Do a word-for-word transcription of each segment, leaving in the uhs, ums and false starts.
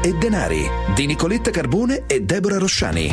e denari di Nicoletta Carbone e Deborah Rosciani.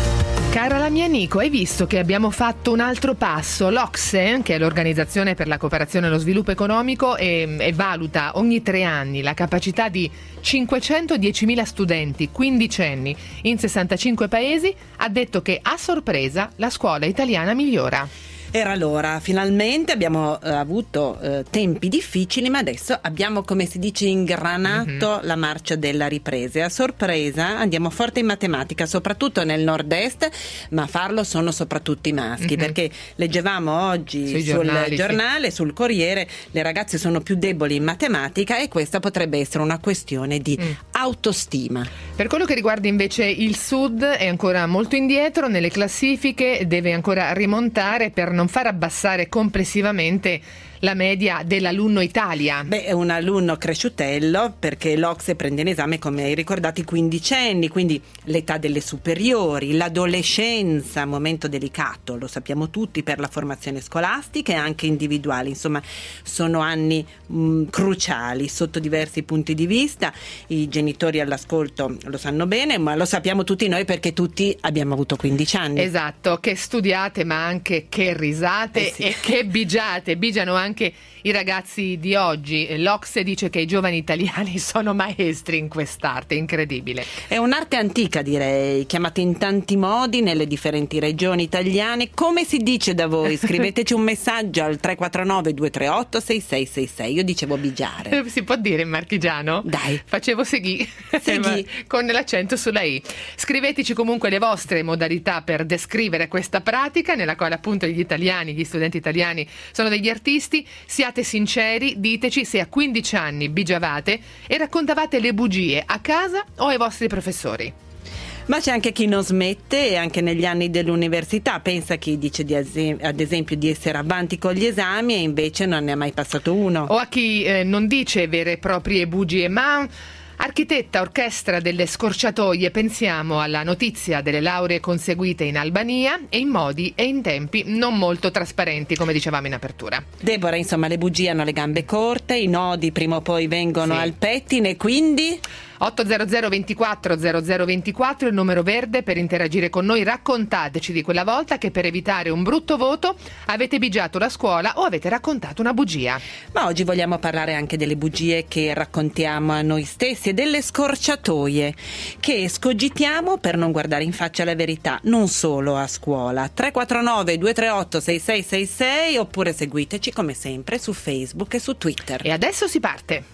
Cara la mia Nico, hai visto che abbiamo fatto un altro passo? L'O C S E, che è l'Organizzazione per la Cooperazione e lo Sviluppo Economico, e, e valuta ogni tre anni la capacità di cinquecentodiecimila studenti quindicenni in sessantacinque paesi, ha detto che a sorpresa la scuola italiana migliora. Era l'ora, finalmente abbiamo eh, avuto eh, tempi difficili, ma adesso abbiamo, come si dice, ingranato mm-hmm. la marcia della ripresa. E a sorpresa andiamo forte in matematica, soprattutto nel nord-est, ma a farlo sono soprattutto i maschi, mm-hmm. perché leggevamo oggi Sui sul giornali, giornale, sì. sul Corriere, le ragazze sono più deboli in matematica e questa potrebbe essere una questione di mm. autostima. Per quello che riguarda invece il Sud, è ancora molto indietro nelle classifiche, deve ancora rimontare per non far abbassare complessivamente la media dell'alunno Italia. Beh, è un alunno cresciutello, perché l'O C S E prende in esame, come hai ricordato, i quindicenni, quindi l'età delle superiori, l'adolescenza, momento delicato, lo sappiamo tutti, per la formazione scolastica e anche individuale. Insomma, sono anni mh, cruciali sotto diversi punti di vista. I genitori all'ascolto lo sanno bene, ma lo sappiamo tutti noi perché tutti abbiamo avuto quindici anni. Esatto, che studiate ma anche che risate eh sì. e che bigiate, bigiano anche anche i ragazzi di oggi. L'O C S E dice che i giovani italiani sono maestri in quest'arte, incredibile. È un'arte antica, direi, chiamata in tanti modi nelle differenti regioni italiane. Come si dice da voi? Scriveteci un messaggio al tre quattro nove due tre otto sei sei sei sei. Io dicevo bigiare. Si può dire in marchigiano? Dai. Facevo seghi, seghi. con l'accento sulla I. Scriveteci comunque le vostre modalità per descrivere questa pratica, nella quale appunto gli italiani, gli studenti italiani sono degli artisti. Siate sinceri, diteci se a quindici anni bigiavate e raccontavate le bugie a casa o ai vostri professori. Ma c'è anche chi non smette, e anche negli anni dell'università. Pensa chi dice di es- ad esempio di essere avanti con gli esami e invece non ne ha mai passato uno. O a chi eh, non dice vere e proprie bugie, ma architetta orchestra delle scorciatoie. Pensiamo alla notizia delle lauree conseguite in Albania e in modi e in tempi non molto trasparenti, come dicevamo in apertura. Deborah, insomma, le bugie hanno le gambe corte, i nodi prima o poi vengono sì. al pettine, e quindi otto zero zero ventiquattro zero zero ventiquattro il numero verde per interagire con noi. Raccontateci di quella volta che per evitare un brutto voto avete bigiato la scuola o avete raccontato una bugia. Ma oggi vogliamo parlare anche delle bugie che raccontiamo a noi stessi e delle scorciatoie che escogitiamo per non guardare in faccia la verità, non solo a scuola. tre quattro nove due tre otto sei sei sei sei oppure seguiteci come sempre su Facebook e su Twitter. E adesso si parte.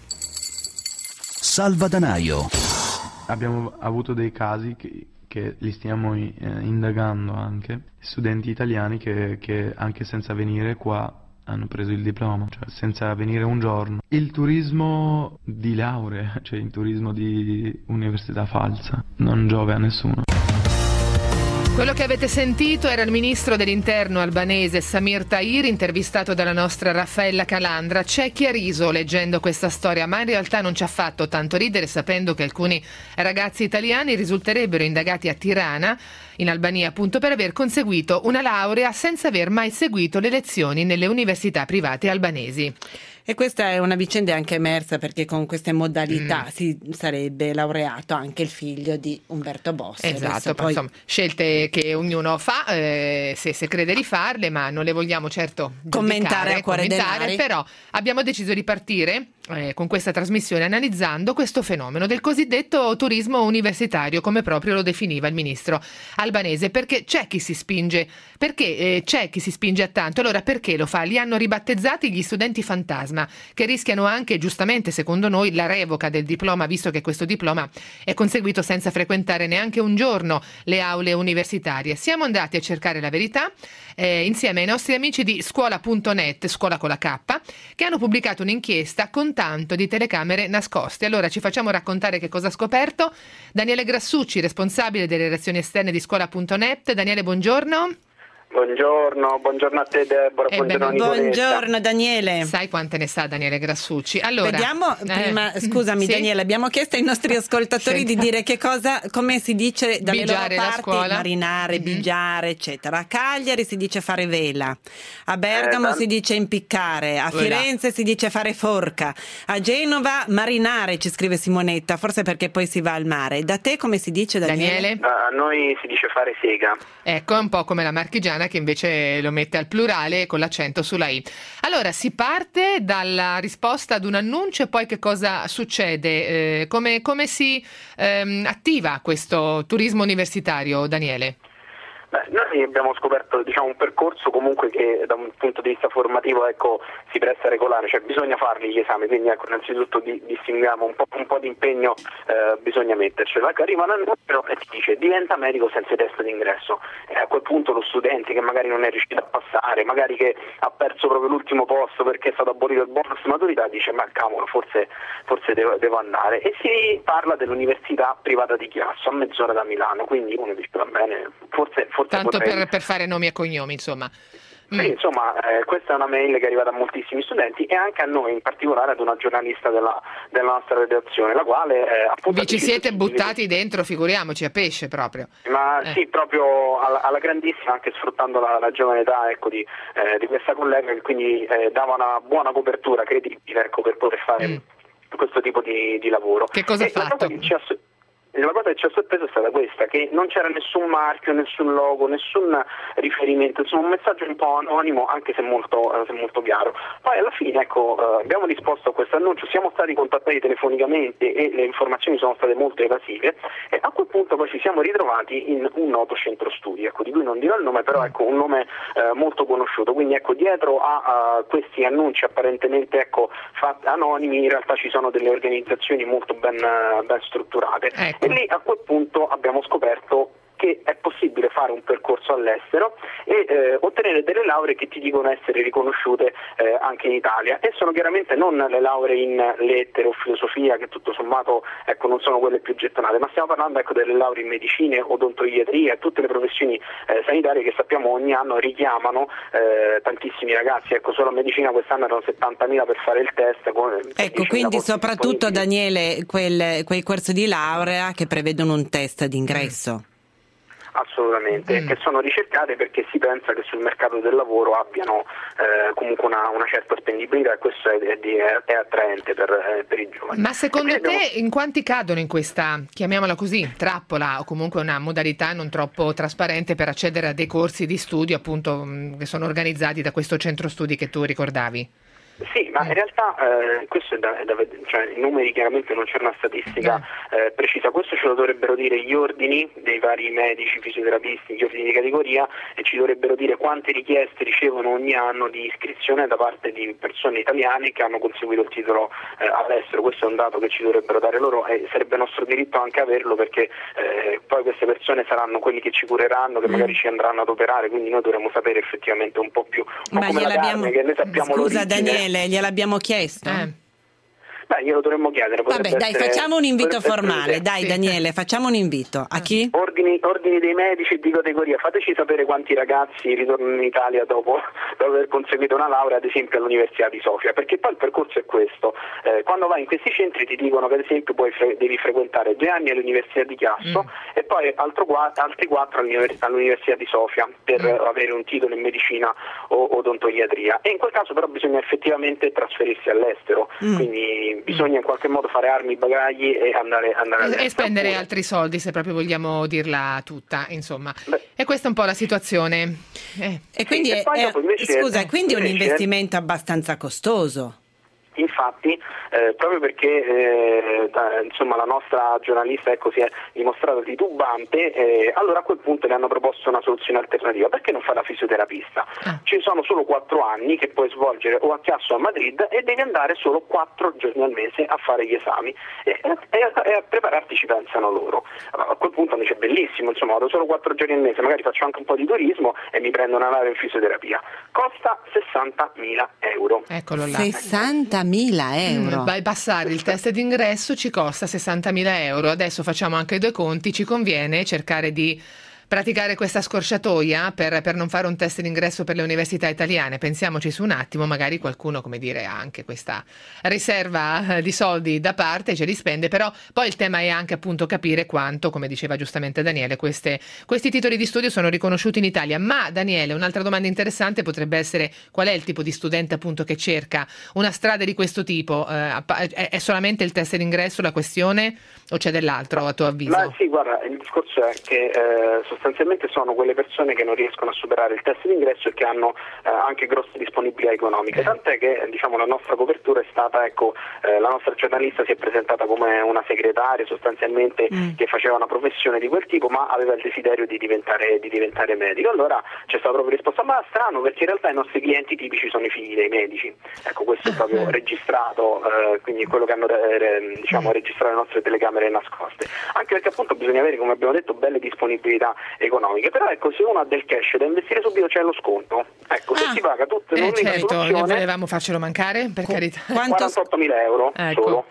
Salvadanaio. Abbiamo avuto dei casi che, che li stiamo eh, indagando anche, studenti italiani che, che anche senza venire qua hanno preso il diploma, cioè senza venire un giorno. Il turismo di laurea, cioè il turismo di università falsa, non giove a nessuno. Quello che avete sentito era il ministro dell'interno albanese Samir Tahir, intervistato dalla nostra Raffaella Calandra. C'è chi ha riso leggendo questa storia, ma in realtà non ci ha fatto tanto ridere sapendo che alcuni ragazzi italiani risulterebbero indagati a Tirana, in Albania appunto, per aver conseguito una laurea senza aver mai seguito le lezioni nelle università private albanesi. E questa è una vicenda anche emersa perché con queste modalità mm. si sarebbe laureato anche il figlio di Umberto Bossi. Esatto, poi... insomma, scelte che ognuno fa eh, se, se crede di farle, ma non le vogliamo certo commentare a cuore commentare, però abbiamo deciso di partire eh, con questa trasmissione analizzando questo fenomeno del cosiddetto turismo universitario, come proprio lo definiva il ministro albanese, perché c'è chi si spinge, perché eh, c'è chi si spinge a tanto. Allora perché lo fa? Li hanno ribattezzati gli studenti fantasma, che rischiano anche, giustamente secondo noi, la revoca del diploma, visto che questo diploma è conseguito senza frequentare neanche un giorno le aule universitarie. Siamo andati a cercare la verità eh, insieme ai nostri amici di scuola punto net, scuola con la K, che hanno pubblicato un'inchiesta con tanto di telecamere nascoste. Allora ci facciamo raccontare che cosa ha scoperto Daniele Grassucci, responsabile delle relazioni esterne di scuola punto net. Daniele, buongiorno. Buongiorno, buongiorno a te Deborah, Eh, buongiorno beh, Nicoletta. Buongiorno Daniele. Sai quante ne sa Daniele Grassucci. Allora, Vediamo eh, prima, scusami sì? Daniele, abbiamo chiesto ai nostri ascoltatori Sì. di dire che cosa, come si dice dalle Bigiare la loro parti, scuola. marinare, Mhm. bigiare, eccetera. A Cagliari si dice fare vela, a Bergamo Eh, si dice impiccare, a Voilà. Firenze si dice fare forca, a Genova marinare, ci scrive Simonetta, forse perché poi si va al mare. Da te come si dice Daniele? Daniele? A noi si dice fare sega. Ecco, è un po' come la marchigiana che invece lo mette al plurale con l'accento sulla I. Allora, si parte dalla risposta ad un annuncio e poi che cosa succede? Eh, come, come si ehm, attiva questo turismo universitario, Daniele? Beh, noi abbiamo scoperto diciamo, un percorso comunque che da un punto di vista formativo ecco, si presta regolare, cioè bisogna farli gli esami, quindi ecco, innanzitutto di, distinguiamo un po', un po' di impegno eh, bisogna mettercelo. Ecco, arriva un annuncio e ti dice diventa medico senza test d'ingresso, e a quel punto lo studente che magari non è riuscito a passare, magari che ha perso proprio l'ultimo posto perché è stato abolito il bonus maturità, dice ma cavolo forse, forse devo, devo andare, e si parla dell'università privata di Chiasso a mezz'ora da Milano, quindi uno dice va bene, forse forse Tanto potrei... per, per fare nomi e cognomi, insomma. Sì, Mm. insomma, eh, questa è una mail che è arrivata a moltissimi studenti e anche a noi, in particolare ad una giornalista della, della nostra redazione, la quale eh, appunto... Vi ci siete buttati dentro, figuriamoci, a pesce proprio. Ma Eh. sì, proprio alla, alla grandissima, anche sfruttando la, la giovane età ecco, di, eh, di questa collega che quindi eh, dava una buona copertura credibile ecco, per poter fare Mm. questo tipo di, di lavoro. Che cosa ha E la fatto? cosa che ci ha so- La cosa che ci ha sorpreso è stata questa, che non c'era nessun marchio, nessun logo, nessun riferimento, insomma un messaggio un po' anonimo, anche se molto, eh, se molto chiaro. Poi alla fine ecco, eh, abbiamo risposto a questo annuncio, siamo stati contattati telefonicamente e le informazioni sono state molto evasive e a quel punto poi ci siamo ritrovati in un noto centro studi, ecco, di cui non dirò il nome, però ecco, un nome eh, molto conosciuto, quindi ecco, dietro a, a questi annunci apparentemente ecco, fatti anonimi in realtà ci sono delle organizzazioni molto ben, ben strutturate. Ecco. E lì a quel punto abbiamo scoperto che è possibile fare un percorso all'estero e eh, ottenere delle lauree che ti dicono essere riconosciute eh, anche in Italia, e sono chiaramente non le lauree in lettere o filosofia che tutto sommato ecco, non sono quelle più gettonate, ma stiamo parlando ecco, delle lauree in medicina, odontoiatria e tutte le professioni eh, sanitarie che sappiamo ogni anno richiamano eh, tantissimi ragazzi, ecco, solo a medicina quest'anno erano settantamila per fare il test. Con Ecco, quindi soprattutto Daniele quel, quei corsi di laurea che prevedono un test d'ingresso. Assolutamente, Mm. che sono ricercate perché si pensa che sul mercato del lavoro abbiano eh, comunque una, una certa spendibilità, e questo è, è, di- è attraente per, eh, per i giovani. Ma secondo E quindi te in quanti cadono in questa, chiamiamola così, trappola o comunque una modalità non troppo trasparente per accedere a dei corsi di studio appunto mh, che sono organizzati da questo centro studi che tu ricordavi? Sì, ma in realtà eh, questo è da, è da ved- cioè, i numeri chiaramente non c'è una statistica eh, precisa, questo ce lo dovrebbero dire gli ordini dei vari medici, fisioterapisti, gli ordini di categoria, e ci dovrebbero dire quante richieste ricevono ogni anno di iscrizione da parte di persone italiane che hanno conseguito il titolo eh, all'estero. Questo è un dato che ci dovrebbero dare loro e sarebbe nostro diritto anche averlo, perché eh, poi queste persone saranno quelli che ci cureranno, che magari ci andranno ad operare, quindi noi dovremmo sapere effettivamente un po' più, un po' Ma come la gliel'abbiamo... carne, che noi sappiamo Scusa l'origine. Daniele, gliel'abbiamo chiesto? Eh. Beh, glielo dovremmo chiedere. Vabbè, potrebbe dai, essere- facciamo un invito potrebbe essere formale. un'idea. Dai, Sì. Daniele, facciamo un invito. A chi? Ordini, ordini dei medici di categoria, fateci sapere quanti ragazzi ritornano in Italia dopo, dopo aver conseguito una laurea, ad esempio all'Università di Sofia, perché poi il percorso è questo. Eh, quando vai in questi centri ti dicono che ad esempio poi fre- devi frequentare due anni all'Università di Chiasso Mm. e poi altro qua- altri quattro all'Università, all'Università di Sofia per Mm. avere un titolo in medicina o odontoiatria, e in quel caso però bisogna effettivamente trasferirsi all'estero, Mm. quindi bisogna in qualche modo fare armi, bagagli e andare, andare E, all'estero. e spendere Oppure- altri soldi, se proprio vogliamo dirla tutta, insomma. Beh. E questa è un po' la situazione. Eh. E quindi, Sì, e è, poi è- dopo invece- scusa, quindi è un invece- investimento abbastanza costoso. Infatti, eh, proprio perché eh, da- insomma, la nostra giornalista ecco, si è dimostrata titubante, eh, allora a quel punto le hanno proposto una soluzione alternativa. Perché non fare la fisioterapista? Ah. Ci sono solo quattro anni che puoi svolgere o a Chiasso o a Madrid e devi andare solo quattro giorni al mese a fare gli esami e, e- e a prepararti ci pensano loro. Allora, a quel punto mi dice bellissimo, insomma vado solo quattro giorni al mese, magari faccio anche un po' di turismo e mi prendo una laurea in fisioterapia. Costa sessantamila euro. Eccolo là. sessantamila euro. Mm, bypassare il test d'ingresso ci costa sessantamila euro. Adesso facciamo anche due conti, ci conviene cercare di praticare questa scorciatoia per, per non fare un test d'ingresso per le università italiane. Pensiamoci su un attimo, magari qualcuno, come dire, ha anche questa riserva di soldi da parte, ce li spende, però poi il tema è anche appunto capire quanto, come diceva giustamente Daniele, queste, questi titoli di studio sono riconosciuti in Italia. Ma Daniele, un'altra domanda interessante potrebbe essere: qual è il tipo di studente appunto che cerca una strada di questo tipo? Eh, è solamente il test d'ingresso la questione o c'è dell'altro a tuo avviso? Ma sì, guarda, il discorso è che eh, sostanzialmente sono quelle persone che non riescono a superare il test d'ingresso e che hanno eh, anche grosse disponibilità economiche, tant'è che diciamo la nostra copertura è stata, ecco, eh, la nostra giornalista si è presentata come una segretaria sostanzialmente mm. che faceva una professione di quel tipo, ma aveva il desiderio di diventare, di diventare medico. Allora c'è stata proprio risposta: ma strano, perché in realtà i nostri clienti tipici sono i figli dei medici. Ecco, questo è proprio registrato, eh, quindi quello che hanno eh, diciamo registrato le nostre telecamere nascoste, anche perché appunto bisogna avere, come abbiamo detto, belle disponibilità economiche. Però ecco, se uno ha del cash da investire subito c'è lo sconto, ecco, se ah, si paga tutto in eh, un'unica certo, soluzione, non volevamo farcelo mancare, per Co- carità. Quanto... quarantottomila euro ecco. solo.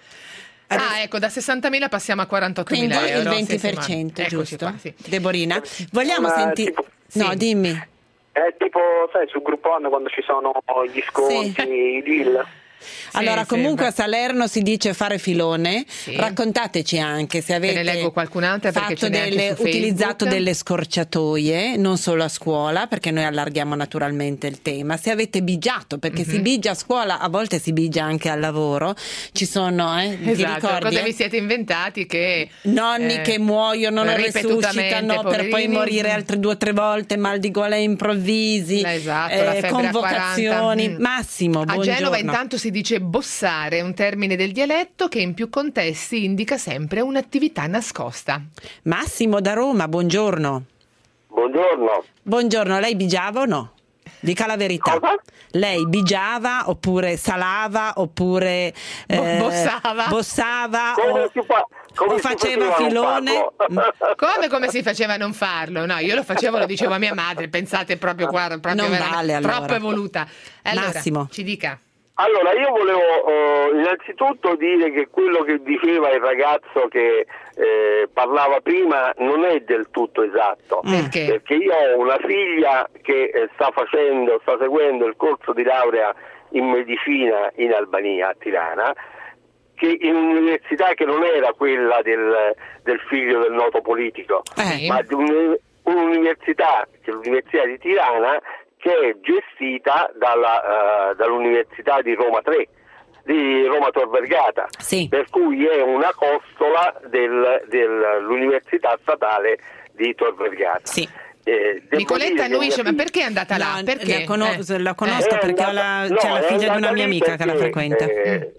Ah, ecco, da sessantamila passiamo a quarantottomila Quindi euro. il venti per cento, sì, sì, giusto? qua, sì. Deborina, vogliamo Ma, sentire... tipo, no, sì. dimmi. È tipo, sai, su Groupon quando ci sono gli sconti, Sì. i deal. Allora, sì, comunque sì, a Salerno si dice fare filone. Sì. Raccontateci anche se avete ne leggo qualcun'altra, perché fatto ce n'è anche delle, su Facebook. utilizzato delle scorciatoie, non solo a scuola, perché noi allarghiamo naturalmente il tema. Se avete bigiato, perché Mm-hmm. si bigia a scuola, a volte si bigia anche al lavoro. Ci sono, eh, ti Esatto, ricordi? cosa eh? vi siete inventati che Nonni eh, che muoiono, non ripetutamente, resuscitano, per poi poverini. morire altre due o tre volte, mal di gola improvvisi, Esatto, la eh, febbre a convocazioni. quaranta. Mm. Massimo, A buongiorno. Genova intanto si dice bossare, un termine del dialetto che in più contesti indica sempre un'attività nascosta. Massimo da Roma, buongiorno. Buongiorno. Buongiorno, lei bigiava o no? Dica la verità. Cosa? Lei bigiava oppure salava oppure Bo- eh, bossava? bossava Come o, si fa? Come o si faceva faceva a non filone? farlo? Come come si faceva a non farlo? No, io lo facevo, lo dicevo a mia madre, pensate proprio qua, proprio Non veramente vale, allora. troppo evoluta. Allora, Massimo. ci dica. Allora, io volevo eh, innanzitutto dire che quello che diceva il ragazzo che eh, parlava prima non è del tutto esatto. Perché? Perché io ho una figlia che eh, sta facendo, sta seguendo il corso di laurea in medicina in Albania, a Tirana, che in un'università che non era quella del, del figlio del noto politico, Eh. ma di un- un'università, che è l'Università di Tirana, che è gestita dalla, uh, dall'Università di Roma tre, di Roma Tor Vergata, Sì. per cui è una costola del, dell'Università statale di Tor Vergata. Sì. Eh, devo Nicoletta dire che annuisce, mia ma figlia- perché è andata là? No, Perché? la, cono- Eh. la conosco È perché ho la, andata- c'è no, la è figlia di una andata mia lì amica che la perché, frequenta. eh,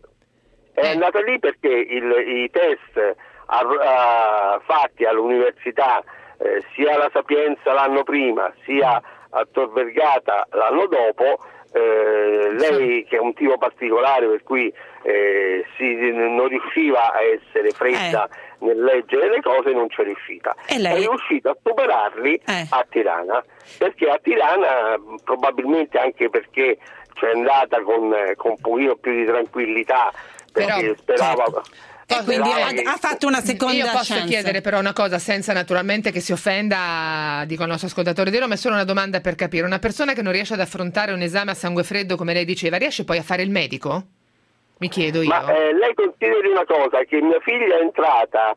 È Eh. andata lì perché il- i test a- a- fatti all'università, eh, sia alla Sapienza l'anno prima, sia a Tor Vergata l'anno dopo, eh, lei che è un tipo particolare per cui eh, si, non riusciva a essere fredda Eh. nel leggere le cose, non c'è riuscita. E lei? È riuscita a superarli Eh. a Tirana, perché a Tirana, probabilmente anche perché c'è andata con, con un pochino più di tranquillità, perché Però, sperava... certo. E quindi sperava ha, che- ha fatto una seconda Io posso chance. chiedere però una cosa, senza naturalmente che si offenda, dico al nostro ascoltatore di Roma, è solo una domanda per capire. Una persona che non riesce ad affrontare un esame a sangue freddo, come lei diceva, riesce poi a fare il medico? Mi chiedo io. Ma eh, lei consideri una cosa, che mia figlia è entrata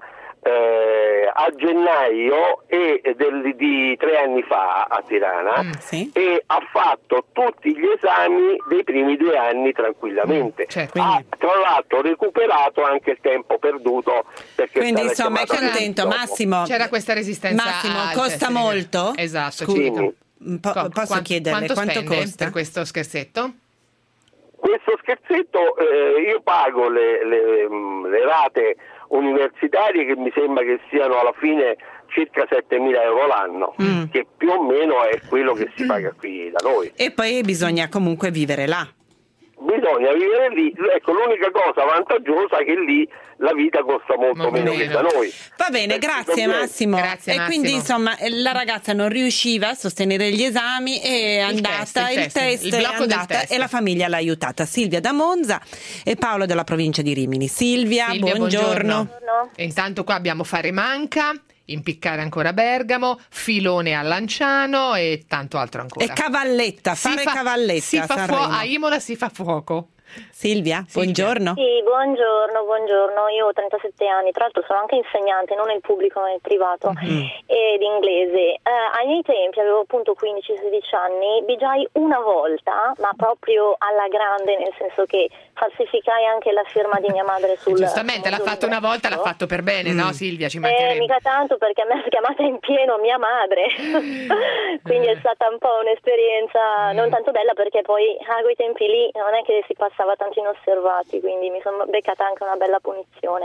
eh, a gennaio e, del, di tre anni fa a Tirana, Mm, sì. e ha fatto tutti gli esami dei primi due anni tranquillamente. Mm, certo. Ha tra l'altro recuperato anche il tempo perduto, perché Quindi stava insomma è chiamata contento. dopo. Massimo, C'era questa resistenza. Massimo, al costa test. molto? Esatto. Scusi, ci dica. un po- Co- posso quan- chiederle quanto, quanto spende costa? per questo scherzetto? Questo scherzetto, eh, io pago le, le, mh, le rate universitarie, che mi sembra che siano alla fine circa settemila euro l'anno, Mm. che più o meno è quello che si paga qui da noi. E poi bisogna comunque vivere là. Bisogna vivere lì, ecco, l'unica cosa vantaggiosa è che lì la vita costa molto Molto meno che meno. da noi. Va bene, Eh, grazie problemi. Massimo. Grazie, e Massimo. quindi insomma la ragazza non riusciva a sostenere gli esami, è andata, test, il il test, test, il è blocco del andata test. e la famiglia l'ha aiutata. Silvia da Monza e Paolo della provincia di Rimini. Silvia, Silvia, buongiorno. buongiorno. E intanto qua abbiamo Fare Manca impiccare ancora a Bergamo, filone a Lanciano e tanto altro ancora. E cavalletta, si fare fa, cavalletta si a fa Sanremo. fuo- a Imola si fa fuoco. Silvia, Silvia, buongiorno. Sì, buongiorno, buongiorno. Io ho trentasette anni, tra l'altro sono anche insegnante, non nel pubblico ma nel privato, Mm. e di inglese. Eh, ai miei tempi, avevo appunto quindici sedici anni, bigiai una volta, ma proprio alla grande, nel senso che falsificai anche la firma di mia madre sul... Giustamente, l'ha sul fatto una volta, l'ha libretto. fatto per bene, Mm. no Silvia? Ci Eh, mancherebbe. mica tanto, perché a me è chiamata in pieno mia madre, quindi è stata un po' un'esperienza Mm. non tanto bella, perché poi a quei tempi lì non è che si passava tanto inosservati, quindi mi sono beccata anche una bella punizione.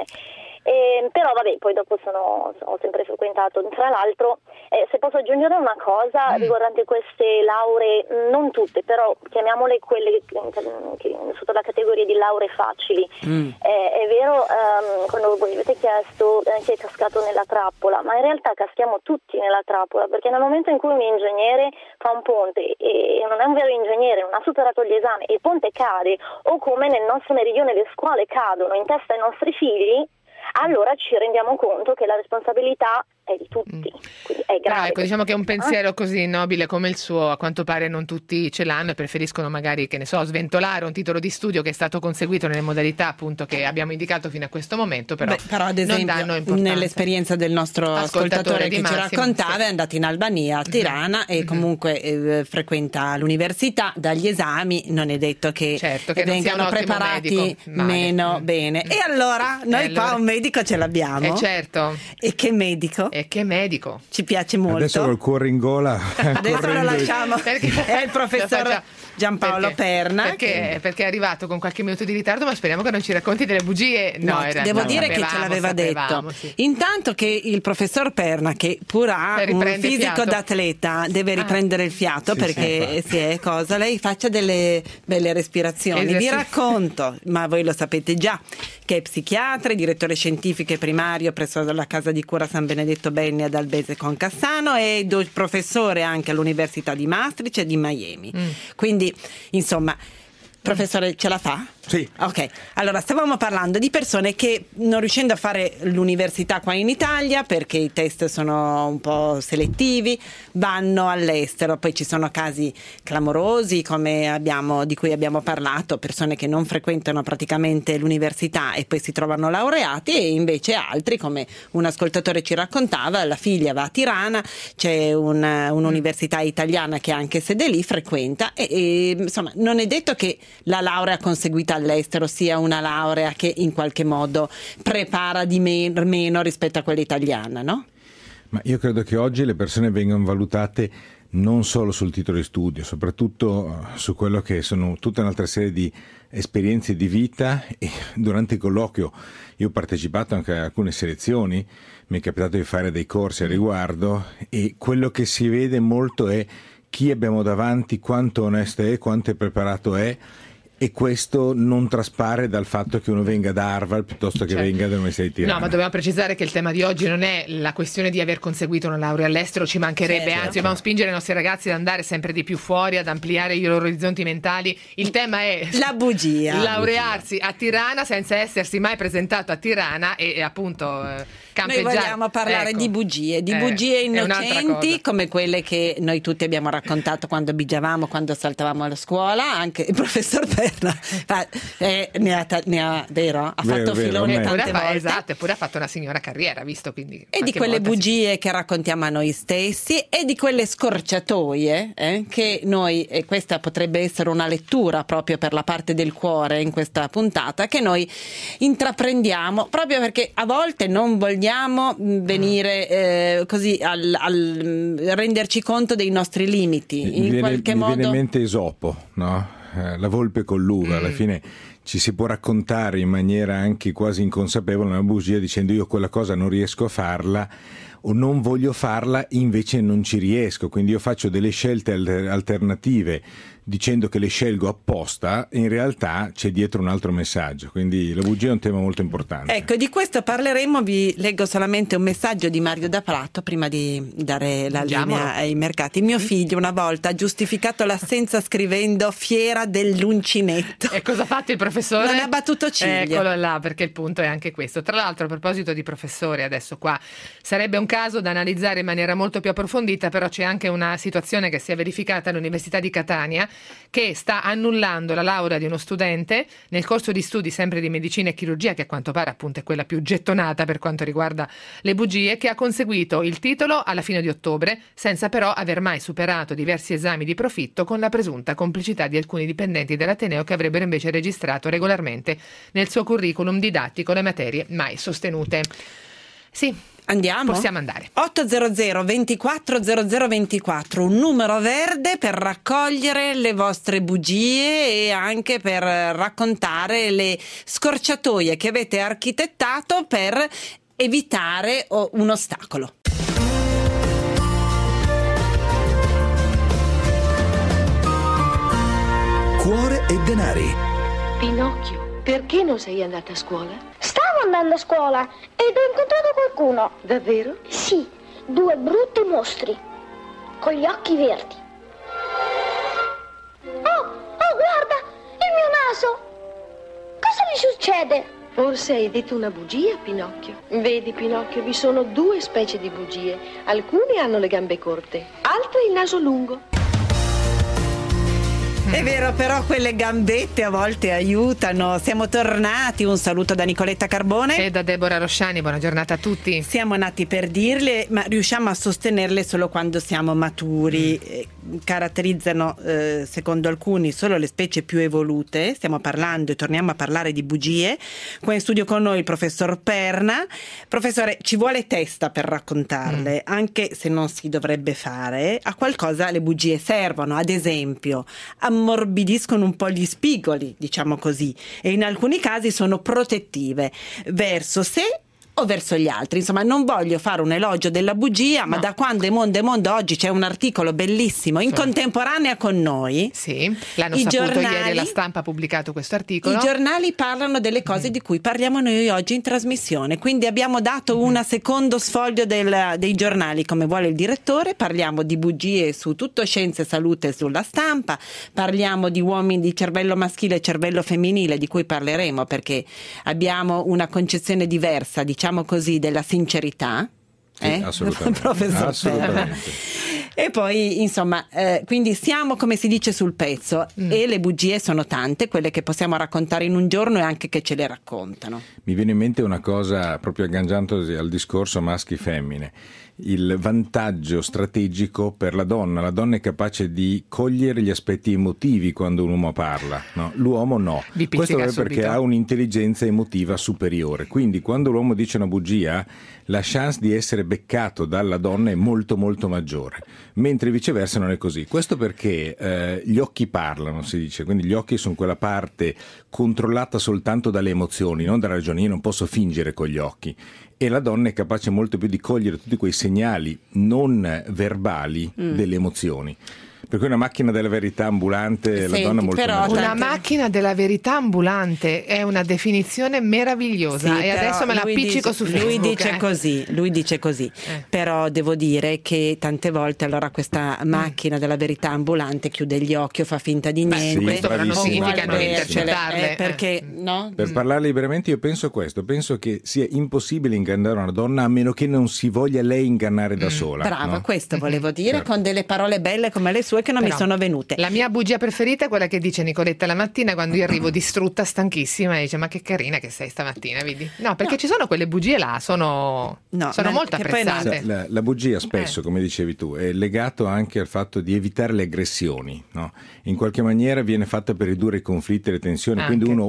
Eh, però vabbè, poi dopo sono, ho sempre frequentato. Tra l'altro, eh, se posso aggiungere una cosa Mm. riguardante queste lauree, non tutte, però chiamiamole quelle che, che, sotto la categoria di lauree facili. Mm. Eh, è vero, ehm, quando voi avete chiesto eh, chi è cascato nella trappola, ma in realtà caschiamo tutti nella trappola, perché nel momento in cui un ingegnere fa un ponte e non è un vero ingegnere, non ha superato gli esami e il ponte cade, o come nel nostro meridione le scuole cadono in testa ai nostri figli, allora ci rendiamo conto che la responsabilità è di tutti, quindi è Però grave. ecco, diciamo che un pensiero così nobile come il suo, a quanto pare non tutti ce l'hanno e preferiscono magari, che ne so, sventolare un titolo di studio che è stato conseguito nelle modalità appunto che abbiamo indicato fino a questo momento, però, Beh, però ad non danno esempio importanza. nell'esperienza del nostro Ascoltatore ascoltatore di che ci Massimo, raccontava sì. è andato in Albania, a Tirana, Mhm. e comunque eh, frequenta l'università. Dagli esami non è detto che, Certo, che non sia vengano un ottimo preparati medico. Male. meno Mm. bene. E allora noi E qua allora- un medico ce l'abbiamo. Eh certo, E che medico? e che medico. Ci piace molto. Adesso col cuore in gola. Adesso lo correndo- lasciamo. Perché- È il professor lo faccia- Giampaolo perché- Perna. Perché, che- perché è arrivato con qualche minuto di ritardo, ma speriamo che non ci racconti delle bugie. No, No, in realtà devo dire che ce sapevamo, l'aveva sapevamo, detto. sì. Intanto che il professor Perna, che pur ha Eh, un riprende fisico fiato. d'atleta, deve Ah. riprendere il fiato, Sì, perché sì, si è cosa, lei faccia delle belle respirazioni. Vi Esercizi. racconto, ma voi lo sapete già, che è psichiatra, direttore scientifico e primario presso la casa di cura San Benedetto Benni ad Albese con Cassano, e do- professore anche all'Università di Maastricht e di Miami. Mm. Quindi, insomma, professore, ce la fa? Sì. Ok, allora stavamo parlando di persone che, non riuscendo a fare l'università qua in Italia perché i test sono un po' selettivi, vanno all'estero. Poi ci sono casi clamorosi come abbiamo, di cui abbiamo parlato, persone che non frequentano praticamente l'università e poi si trovano laureati, e invece altri, come un ascoltatore ci raccontava, la figlia va a Tirana, c'è un, un'università italiana che anche sede lì, frequenta, e, e insomma non è detto che la laurea conseguita all'estero sia una laurea che in qualche modo prepara di me- meno rispetto a quella italiana, no? Ma io credo che oggi le persone vengano valutate non solo sul titolo di studio, soprattutto su quello che sono tutta un'altra serie di esperienze di vita. E durante il colloquio io ho partecipato anche a alcune selezioni, mi è capitato di fare dei corsi a riguardo, e quello che si vede molto è chi abbiamo davanti, quanto onesto è, quanto è preparato è. E questo non traspare dal fatto che uno venga da Harvard piuttosto che Certo. venga dall'Università di Tirana. No, ma dobbiamo precisare che il tema di oggi non è la questione di aver conseguito una laurea all'estero, ci mancherebbe, Certo. anzi dobbiamo spingere i nostri ragazzi ad andare sempre di più fuori, ad ampliare i loro orizzonti mentali. Il tema è La bugia. laurearsi a Tirana senza essersi mai presentato a Tirana e, e appunto eh, campeggiare. Noi vogliamo parlare Ecco. di bugie, di Eh, bugie è un'altra innocenti cosa. come quelle che noi tutti abbiamo raccontato quando bigiavamo, quando saltavamo alla scuola. Anche il professor Perna fa- eh, ne, ha, ta- ne ha, vero? ha Vero, fatto vero, filone ormai. Eppure tante fa- volte. esatto, eppure ha fatto una signora carriera, visto quindi. E di qualche quelle volta sì. bugie che raccontiamo a noi stessi, e di quelle scorciatoie eh, che noi, e questa potrebbe essere una lettura proprio per la parte del cuore in questa puntata, che noi intraprendiamo proprio perché a volte non vogliamo mh, venire eh, così al, al mh, renderci conto dei nostri limiti. Mi In viene, qualche mi modo viene in mente Esopo, no? Eh, la volpe con l'uva. Mm. Alla fine ci si può raccontare in maniera anche quasi inconsapevole una bugia dicendo io quella cosa non riesco a farla o non voglio farla, invece non ci riesco, quindi io faccio delle scelte alter- alternative dicendo che le scelgo apposta, in realtà c'è dietro un altro messaggio, quindi la bugia è un tema molto importante. Ecco, di questo parleremo, vi leggo solamente un messaggio di Mario da Prato prima di dare la Andiamolo. linea ai mercati. Mio figlio una volta ha giustificato l'assenza scrivendo fiera dell'uncinetto. E cosa ha fatto il professore? Non ha battuto ciglio. Eccolo là, perché il punto è anche questo. Tra l'altro, a proposito di professori, adesso qua sarebbe un caso da analizzare in maniera molto più approfondita, però c'è anche una situazione che si è verificata all'Università di Catania, che sta annullando la laurea di uno studente nel corso di studi sempre di medicina e chirurgia, che a quanto pare appunto è quella più gettonata per quanto riguarda le bugie, che ha conseguito il titolo alla fine di ottobre senza però aver mai superato diversi esami di profitto, con la presunta complicità di alcuni dipendenti dell'Ateneo che avrebbero invece registrato regolarmente nel suo curriculum didattico le materie mai sostenute. Sì. Andiamo? Possiamo andare. ottocento ventiquattro zero zero ventiquattro, un numero verde per raccogliere le vostre bugie e anche per raccontare le scorciatoie che avete architettato per evitare un ostacolo. Cuore e denari. Pinocchio, perché non sei andata a scuola? Stavo andando a scuola ed ho incontrato qualcuno. Davvero? Sì, due brutti mostri con gli occhi verdi. Oh, oh, guarda, il mio naso! Cosa gli succede? Forse hai detto una bugia, Pinocchio. Vedi, Pinocchio, vi sono due specie di bugie. Alcuni hanno le gambe corte, altri il naso lungo. È vero, però quelle gambette a volte aiutano. Siamo tornati, un saluto da Nicoletta Carbone e da Deborah Rosciani, buona giornata a tutti. Siamo nati per dirle, ma riusciamo a sostenerle solo quando siamo maturi. Mm. Caratterizzano, eh, secondo alcuni, solo le specie più evolute. Stiamo parlando e torniamo a parlare di bugie. Qua in studio con noi il professor Perna. Professore, ci vuole testa per raccontarle, mm. anche se non si dovrebbe fare. A qualcosa le bugie servono, ad esempio ammorbidiscono un po' gli spigoli, diciamo così, e in alcuni casi sono protettive verso sé o verso gli altri. Insomma, non voglio fare un elogio della bugia, ma no. Da quando è mondo è mondo oggi c'è un articolo bellissimo in sì. contemporanea con noi. Sì, l'hanno I saputo giornali, ieri, la Stampa ha pubblicato questo articolo. I giornali parlano delle cose mm. di cui parliamo noi oggi in trasmissione, quindi abbiamo dato mm. un secondo sfoglio del, dei giornali come vuole il direttore. Parliamo di bugie su Tutto Scienze e Salute sulla Stampa, parliamo di uomini di cervello maschile e cervello femminile, di cui parleremo perché abbiamo una concezione diversa, diciamo così, della sincerità. Sì, eh? assolutamente. Professor assolutamente. E poi insomma eh, quindi siamo, come si dice, sul pezzo mm. e le bugie sono tante, quelle che possiamo raccontare in un giorno e anche che ce le raccontano. Mi viene in mente una cosa, proprio agganciandosi al discorso maschi-femmine, il vantaggio strategico per la donna. La donna è capace di cogliere gli aspetti emotivi quando un uomo parla, no? L'uomo no. Questo è perché ha un'intelligenza emotiva superiore, quindi quando l'uomo dice una bugia la chance di essere beccato dalla donna è molto molto maggiore, mentre viceversa non è così. Questo perché eh, gli occhi parlano, si dice, quindi gli occhi sono quella parte controllata soltanto dalle emozioni, non dalla ragione. Io non posso fingere con gli occhi, e la donna è capace molto più di cogliere tutti quei segnali non verbali mm. delle emozioni. Per cui una macchina della verità ambulante, Senti, la donna molto però, maggiore. Una macchina della verità ambulante è una definizione meravigliosa, sì, e adesso me la appiccico dice, su Facebook. Lui dice eh. così, lui dice così. Eh. Però devo dire che tante volte allora questa macchina mm. della verità ambulante chiude gli occhi o fa finta di niente. Sì, questo però non significa non intercettarle. Eh, perché, eh. no? Per parlare liberamente io penso questo, penso che sia impossibile ingannare una donna a meno che non si voglia lei ingannare da sola. Brava, no? questo volevo dire, certo. con delle parole belle come le sue che non però, mi sono venute. La mia bugia preferita è quella che dice Nicoletta la mattina quando io arrivo distrutta, stanchissima, e dice: ma che carina che sei stamattina, vedi? No, perché no. ci sono quelle bugie là, sono, no, sono molto apprezzate. La, la bugia spesso, eh. come dicevi tu, è legato anche al fatto di evitare le aggressioni, no? In qualche maniera viene fatta per ridurre i conflitti e le tensioni, anche. quindi uno cerca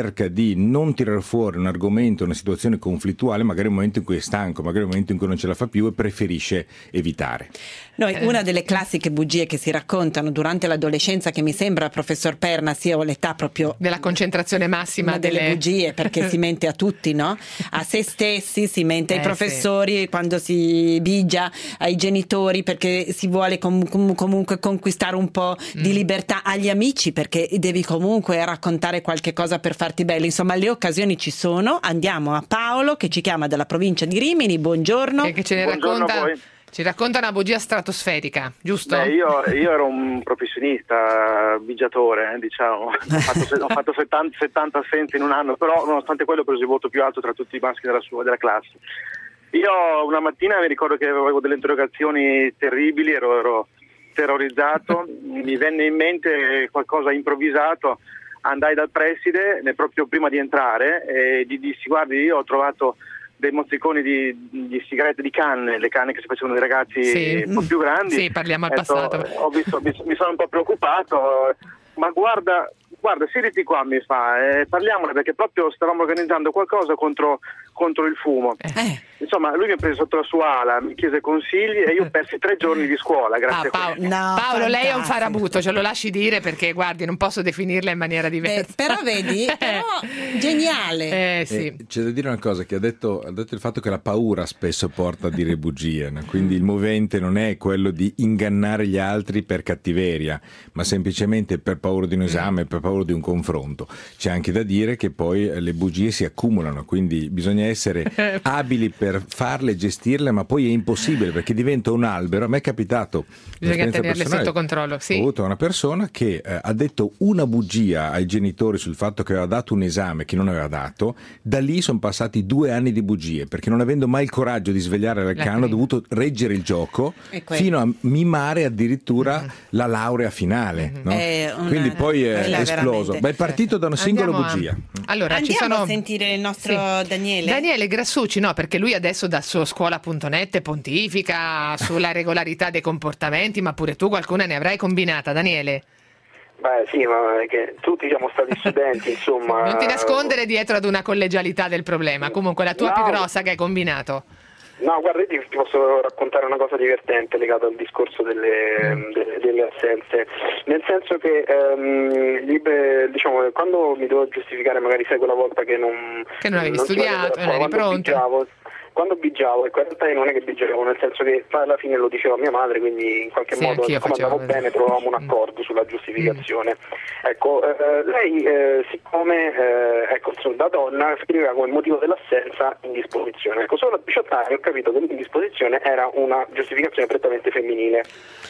cerca di non tirare fuori un argomento, una situazione conflittuale, magari un momento in cui è stanco, magari un momento in cui non ce la fa più e preferisce evitare. Noi, una delle classiche bugie che si raccontano durante l'adolescenza, che mi sembra, professor Perna, sia l'età proprio della concentrazione massima delle... delle bugie, perché si mente a tutti, no? A se stessi, si mente ai eh, professori, sì. Quando si bigia, ai genitori perché si vuole com- com- comunque conquistare un po' mm. di libertà, agli amici perché devi comunque raccontare qualche cosa per farti bello. Insomma, le occasioni ci sono. Andiamo a Paolo che ci chiama dalla provincia di Rimini. Buongiorno. E che ce ne Buongiorno racconta, ci racconta una bugia stratosferica, giusto? Beh, io, io ero un professionista bigiatore, eh, diciamo. Ho fatto, ho fatto settanta, settanta assenze in un anno, però nonostante quello ho preso il voto più alto tra tutti i maschi della, sua, della classe. Io una mattina mi ricordo che avevo delle interrogazioni terribili, ero, ero terrorizzato, mi venne in mente qualcosa improvvisato, andai dal preside proprio prima di entrare e gli dissi: guardi, io ho trovato dei mozziconi di, di sigarette, di canne, le canne che si facevano dei ragazzi sì. un po' più grandi. Sì, parliamo al Etto, passato. Ho visto, mi, mi sono un po' preoccupato, ma guarda, guarda, siediti qua, mi fa, eh, parliamone perché proprio stavamo organizzando qualcosa contro, contro il fumo. Eh. Insomma, lui mi ha preso sotto la sua ala, mi chiese consigli e io persi tre giorni di scuola, grazie ah, Paolo, a questo. No, Paolo lei è un fantastico. farabuto, ce lo lasci dire perché guardi, non posso definirla in maniera diversa. Beh, però vedi, però geniale. Eh, sì. Eh, c'è da dire una cosa, che ha detto, ha detto il fatto che la paura spesso porta a dire bugie, no? Quindi il movente non è quello di ingannare gli altri per cattiveria, ma semplicemente per paura di un esame, per paura di un confronto. C'è anche da dire che poi le bugie si accumulano, quindi bisogna essere abili per farle, gestirle, ma poi è impossibile perché diventa un albero. A me è capitato, bisogna tenerle sotto controllo. Sì. Ho avuto una persona che eh, ha detto una bugia ai genitori sul fatto che aveva dato un esame che non aveva dato. Da lì sono passati due anni di bugie, perché non avendo mai il coraggio di svegliare l'arcano ha dovuto reggere il gioco fino a mimare addirittura mm-hmm. la laurea finale, no? Una... quindi poi è esploso. Ma è partito da una singola Andiamo bugia. A... Allora, Andiamo ci sono... a sentire il nostro sì. Daniele. Daniele Grassucci, no, perché lui adesso da su scuola punto net pontifica sulla regolarità dei comportamenti, ma pure tu qualcuna ne avrai combinata, Daniele. Beh sì, ma è che tutti siamo stati studenti, insomma. Non ti nascondere dietro ad una collegialità del problema, comunque la tua no. più grossa che hai combinato. No, guarda, io ti, ti posso raccontare una cosa divertente legata al discorso delle, mm. delle, delle assenze, nel senso che ehm, libe, diciamo, quando mi devo giustificare magari sai quella volta che non, che non avevi non studiato, non eri pronto. Bigiavo, quando bigiavo, ecco, in realtà non è che bigiavo, nel senso che alla fine lo diceva mia madre, quindi in qualche sì, modo come andavo bene trovavamo un accordo mm. sulla giustificazione. Mm. Ecco, eh, lei eh, siccome eh, ecco, insomma, da donna scriveva come motivo dell'assenza indisposizione. Ecco, solo a diciotto anni ho capito che l'indisposizione era una giustificazione prettamente femminile.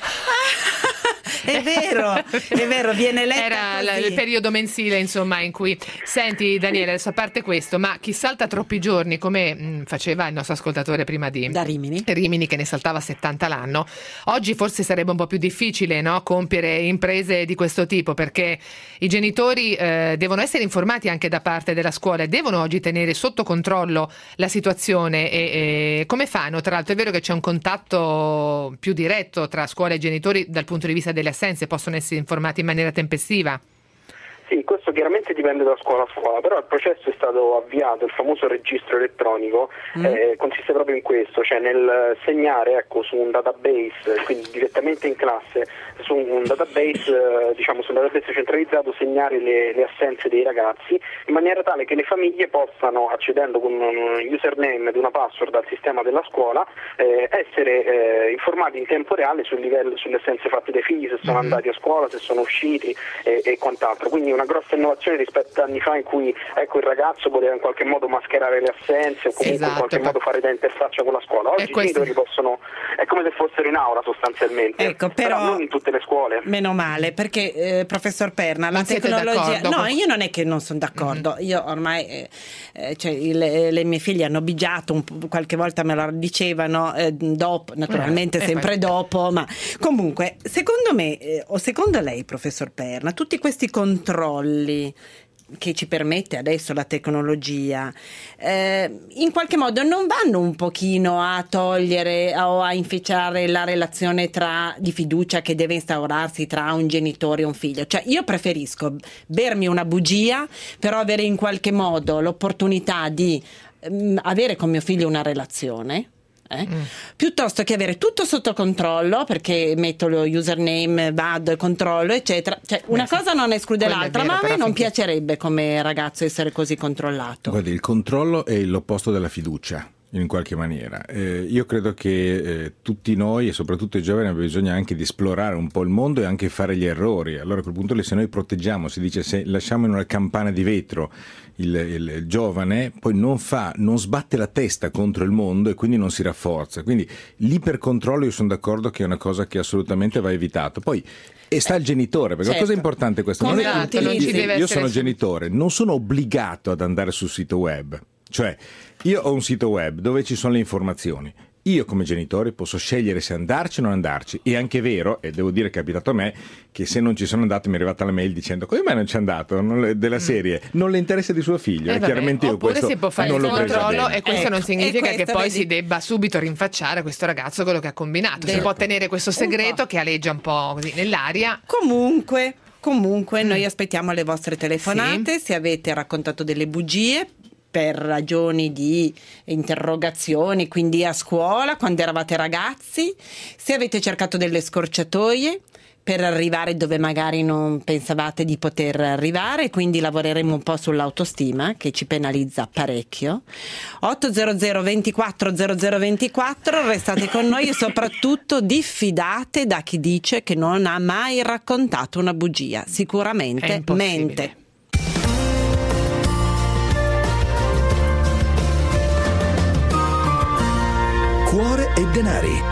È vero, è vero, viene letta era così. Il periodo mensile, insomma, in cui senti Daniele, adesso a parte questo, ma chi salta troppi giorni come mh, faceva il nostro ascoltatore prima di da Rimini Rimini che ne saltava settanta l'anno, oggi forse sarebbe un po' più difficile, no, compiere imprese di questo tipo, perché i genitori eh, devono essere informati anche da parte della scuola e devono oggi tenere sotto controllo la situazione e, e come fanno? Tra l'altro è vero che c'è un contatto più diretto tra scuola e genitori dal punto di vista delle assenze, possono essere informati in maniera tempestiva? Sì, questo chiaramente dipende da scuola a scuola, però il processo è stato avviato, il famoso registro elettronico mm. eh, consiste proprio in questo, cioè nel segnare ecco, su un database, quindi direttamente in classe, su un database, eh, diciamo su un database centralizzato, segnare le, le assenze dei ragazzi in maniera tale che le famiglie possano, accedendo con un username ed una password al sistema della scuola, eh, essere eh, informati in tempo reale sul livello, sulle assenze fatte dai figli, se sono mm. andati a scuola, se sono usciti e, e quant'altro. Quindi una grossa innovazione rispetto a anni fa in cui ecco, il ragazzo poteva in qualche modo mascherare le assenze o comunque esatto, in qualche modo fare da interfaccia con la scuola. Oggi i genitori possono, è come se fossero in aula sostanzialmente, ecco, però, però non in tutte le scuole. Meno male, perché eh, professor Perna, la non tecnologia... No, io non è che non sono d'accordo, mm-hmm. io ormai, eh, cioè, le, le mie figlie hanno bigiato, un, qualche volta me lo dicevano, eh, dopo, naturalmente eh, sempre eh, dopo, ma comunque, secondo me, eh, o secondo lei, professor Perna, tutti questi controlli che ci permette adesso la tecnologia, eh, in qualche modo non vanno un pochino a togliere o a inficiare la relazione tra, di fiducia che deve instaurarsi tra un genitore e un figlio? Cioè, io preferisco bermi una bugia, però avere in qualche modo l'opportunità di um, avere con mio figlio una relazione. Eh? Mm. Piuttosto che avere tutto sotto controllo, perché metto lo username, vado, controllo, eccetera. Cioè, una Beh, cosa non esclude l'altra, vero, ma a me non finché... piacerebbe come ragazzo essere così controllato. Guardi, il controllo è l'opposto della fiducia, in qualche maniera. Eh, io credo che eh, tutti noi, e soprattutto i giovani, abbiamo bisogno anche di esplorare un po' il mondo e anche fare gli errori. Allora a quel punto lì, se noi proteggiamo, si dice, se lasciamo in una campana di vetro il, il, il giovane, poi non fa, non sbatte la testa contro il mondo e quindi non si rafforza. Quindi l'ipercontrollo, io sono d'accordo che è una cosa che assolutamente va evitato. Poi e sta il genitore, perché certo. La cosa importante è questa. Non è che, non ci deve io sono su... genitore, non sono obbligato ad andare sul sito web. Cioè, io ho un sito web dove ci sono le informazioni. Io come genitore posso scegliere se andarci o non andarci. È anche vero, e devo dire che è capitato a me, che se non ci sono andato mi è arrivata la mail dicendo come mai non c'è andato, non le, della serie, non le interessa di suo figlio. Eh, e chiaramente io oppure questo si può fare non il l'ho controllo e questo ecco, non significa che poi vedi... si debba subito rinfacciare a questo ragazzo quello che ha combinato. Certo. Si può tenere questo segreto che aleggia un po' così nell'aria. Comunque, comunque mm. noi aspettiamo le vostre telefonate, sì. Se avete raccontato delle bugie per ragioni di interrogazioni, quindi a scuola, quando eravate ragazzi, se avete cercato delle scorciatoie per arrivare dove magari non pensavate di poter arrivare, quindi lavoreremo un po' sull'autostima che ci penalizza parecchio. otto zero zero ventiquattro zero zero ventiquattro, restate con noi e soprattutto diffidate da chi dice che non ha mai raccontato una bugia, sicuramente mente. Cuore e denari.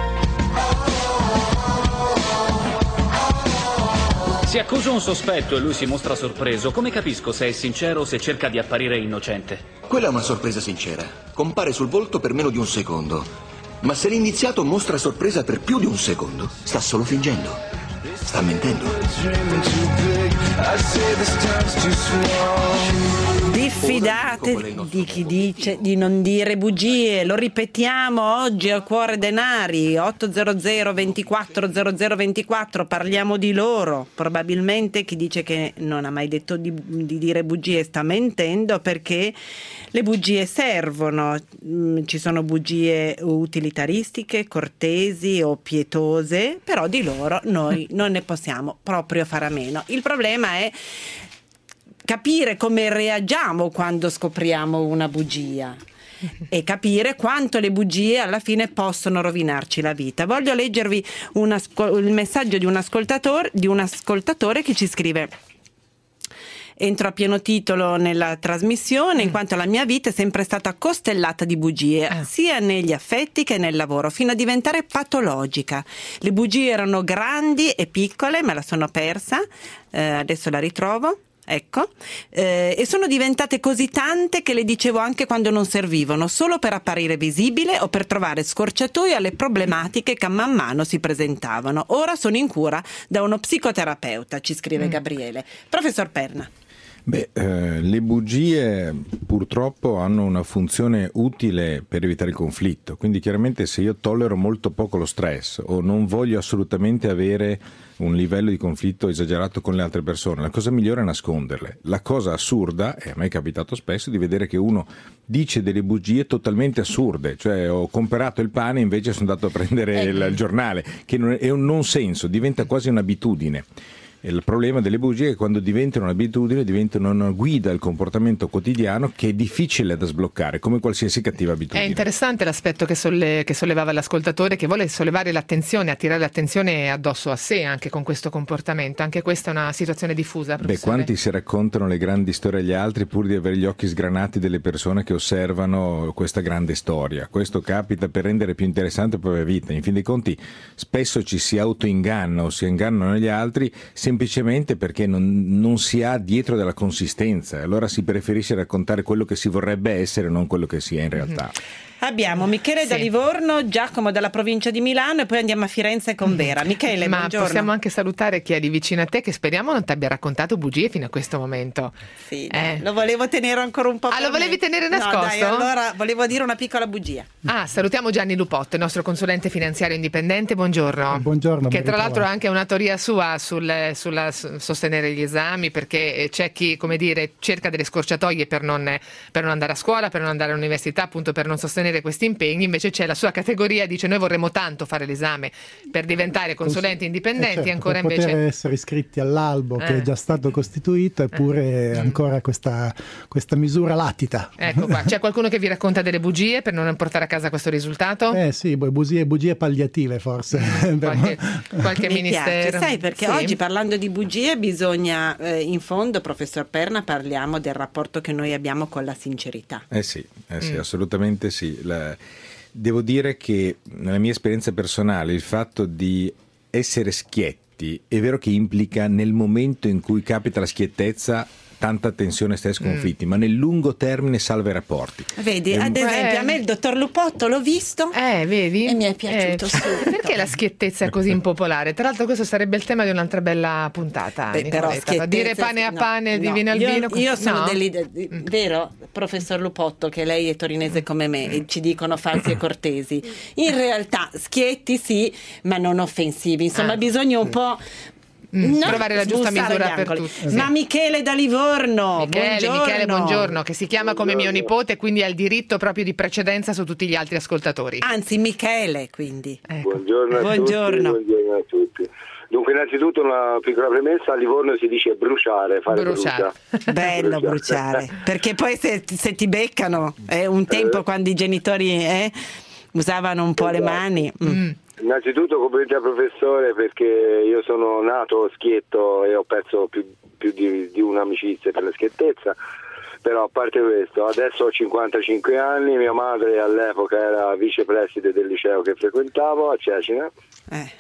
Si accusa un sospetto e lui si mostra sorpreso. Come capisco se è sincero o se cerca di apparire innocente? Quella è una sorpresa sincera. Compare sul volto per meno di un secondo. Ma se l'indiziato mostra sorpresa per più di un secondo, sta solo fingendo. Sta mentendo. Diffidate di chi dice di non dire bugie. Lo ripetiamo oggi al Cuore Denari. Otto zero zero ventiquattro zero zero ventiquattro, parliamo di loro. Probabilmente chi dice che non ha mai detto di, di dire bugie sta mentendo, perché le bugie servono. Ci sono bugie utilitaristiche, cortesi o pietose, però di loro noi non ne possiamo proprio fare a meno. Il problema è capire come reagiamo quando scopriamo una bugia e capire quanto le bugie alla fine possono rovinarci la vita. Voglio leggervi un ascol- il messaggio di un ascoltatore, di un ascoltatore che ci scrive: entro a pieno titolo nella trasmissione, in quanto la mia vita è sempre stata costellata di bugie, eh. sia negli affetti che nel lavoro, fino a diventare patologica. Le bugie erano grandi e piccole, me la sono persa, eh, adesso la ritrovo. Ecco, eh, e sono diventate così tante che le dicevo anche quando non servivano, solo per apparire visibile o per trovare scorciatoie alle problematiche che man mano si presentavano. Ora sono in cura da uno psicoterapeuta, ci scrive mm. Gabriele. Professor Perna. Beh, eh, le bugie purtroppo hanno una funzione utile per evitare il conflitto, quindi chiaramente se io tollero molto poco lo stress o non voglio assolutamente avere un livello di conflitto esagerato con le altre persone, la cosa migliore è nasconderle. La cosa assurda, e a me è capitato spesso, di vedere che uno dice delle bugie totalmente assurde, cioè ho comprato il pane invece sono andato a prendere il, il giornale, che non è, è un non senso, diventa quasi un'abitudine. E il problema delle bugie è che quando diventano un'abitudine diventano una guida al comportamento quotidiano che è difficile da sbloccare, come qualsiasi cattiva abitudine. È interessante l'aspetto che, solle, che sollevava l'ascoltatore, che vuole sollevare l'attenzione, attirare l'attenzione addosso a sé anche con questo comportamento. Anche questa è una situazione diffusa, professore. Beh, quanti si raccontano le grandi storie agli altri pur di avere gli occhi sgranati delle persone che osservano questa grande storia. Questo capita per rendere più interessante la propria vita. In fin dei conti spesso ci si autoinganna o si ingannano gli altri semplicemente perché non, non si ha dietro della consistenza, allora si preferisce raccontare quello che si vorrebbe essere, non quello che si è in realtà. Abbiamo Michele Sì. da Livorno, Giacomo dalla provincia di Milano e poi andiamo a Firenze con Vera. Michele, Ma buongiorno. possiamo anche salutare chi è lì vicino a te, che speriamo non ti abbia raccontato bugie fino a questo momento. Sì, Eh. lo volevo tenere ancora un po'. Ah, per lo volevi me. tenere No, nascosto? dai, allora volevo dire una piccola bugia. Ah, salutiamo Gianni Lupotto, il nostro consulente finanziario indipendente. Buongiorno. Buongiorno. Che ben tra l'altro ritrovati. ha anche una teoria sua sul sulla s- sostenere gli esami, perché eh, c'è chi, come dire, cerca delle scorciatoie per non, per non andare a scuola, per non andare all'università, appunto per non sostenere questi impegni. Invece c'è la sua categoria, dice noi vorremmo tanto fare l'esame per diventare consulenti indipendenti, Eh certo, ancora per invece... poter essere iscritti all'albo che Eh. è già stato costituito, eppure ancora questa, questa misura latita. Ecco qua, c'è qualcuno che vi racconta delle bugie per non portare a casa questo risultato? Eh sì, poi bugie, bugie palliative forse. Qualche, qualche Mi ministero? piace, sai, perché Sì. oggi parlando di bugie bisogna, eh, in fondo, professor Perna, parliamo del rapporto che noi abbiamo con la sincerità. Eh sì, eh sì Mm. assolutamente sì. La- Devo dire che nella mia esperienza personale il fatto di essere schietti è vero che implica nel momento in cui capita la schiettezza tanta tensione, stress, sconfitti, ma nel lungo termine salva i rapporti. Vedi, Ehm, ad esempio, Eh. a me il dottor Lupotto l'ho visto Eh, vedi? e mi è piaciuto Eh, subito. Perché la schiettezza è così impopolare? Tra l'altro questo sarebbe il tema di un'altra bella puntata, Beh, però Nicoletta. schiettezza- Dire pane a no, pane, di no. vino al io, vino. Io sono no? dell'idea, vero, professor Lupotto, che lei è torinese come me e ci dicono falsi e cortesi. In realtà schietti sì, ma non offensivi. Insomma, Ah. bisogna un po'... Mm, no, trovare la giusta sbussare misura gli per angoli. tutti, sì. Ma Michele da Livorno, Michele, buongiorno. Michele, buongiorno, che si chiama come mio nipote, quindi ha il diritto proprio di precedenza su tutti gli altri ascoltatori. Anzi, Michele, quindi. Ecco. Buongiorno a Buongiorno. tutti, buongiorno a tutti. Dunque, innanzitutto una piccola premessa: a Livorno si dice bruciare, fare Bruciare. brucia. Bello bruciare, perché poi se, se ti beccano, eh, un tempo Eh. quando i genitori eh, usavano un po' le mani. Mm. Mm. Innanzitutto complimenti al professore, perché io sono nato schietto e ho perso più, più di, di un'amicizia per la schiettezza. Però a parte questo, adesso ho cinquantacinque anni, mia madre all'epoca era vicepreside del liceo che frequentavo a Cecina. Eh.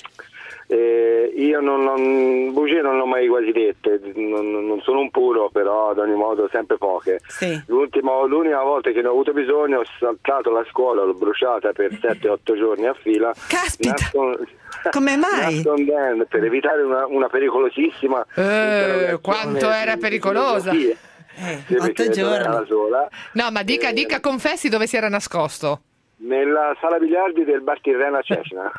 E io non, non bugie non l'ho mai quasi dette, non, non sono un puro, però ad ogni modo sempre poche. Sì. L'ultimo, l'unica volta che ne ho avuto bisogno ho saltato la scuola, l'ho bruciata per sette otto giorni a fila. Caspita! Nascon- Come mai? nascondendo, per evitare una, una pericolosissima Eh, interrogazione quanto era di- pericolosa. di filosofia. Eh, Sì, perché otto non era giorni. la sola. No, ma dica, Eh, dica, confessi dove si era nascosto. Nella sala biliardi del Bar Tirreno a Cecina.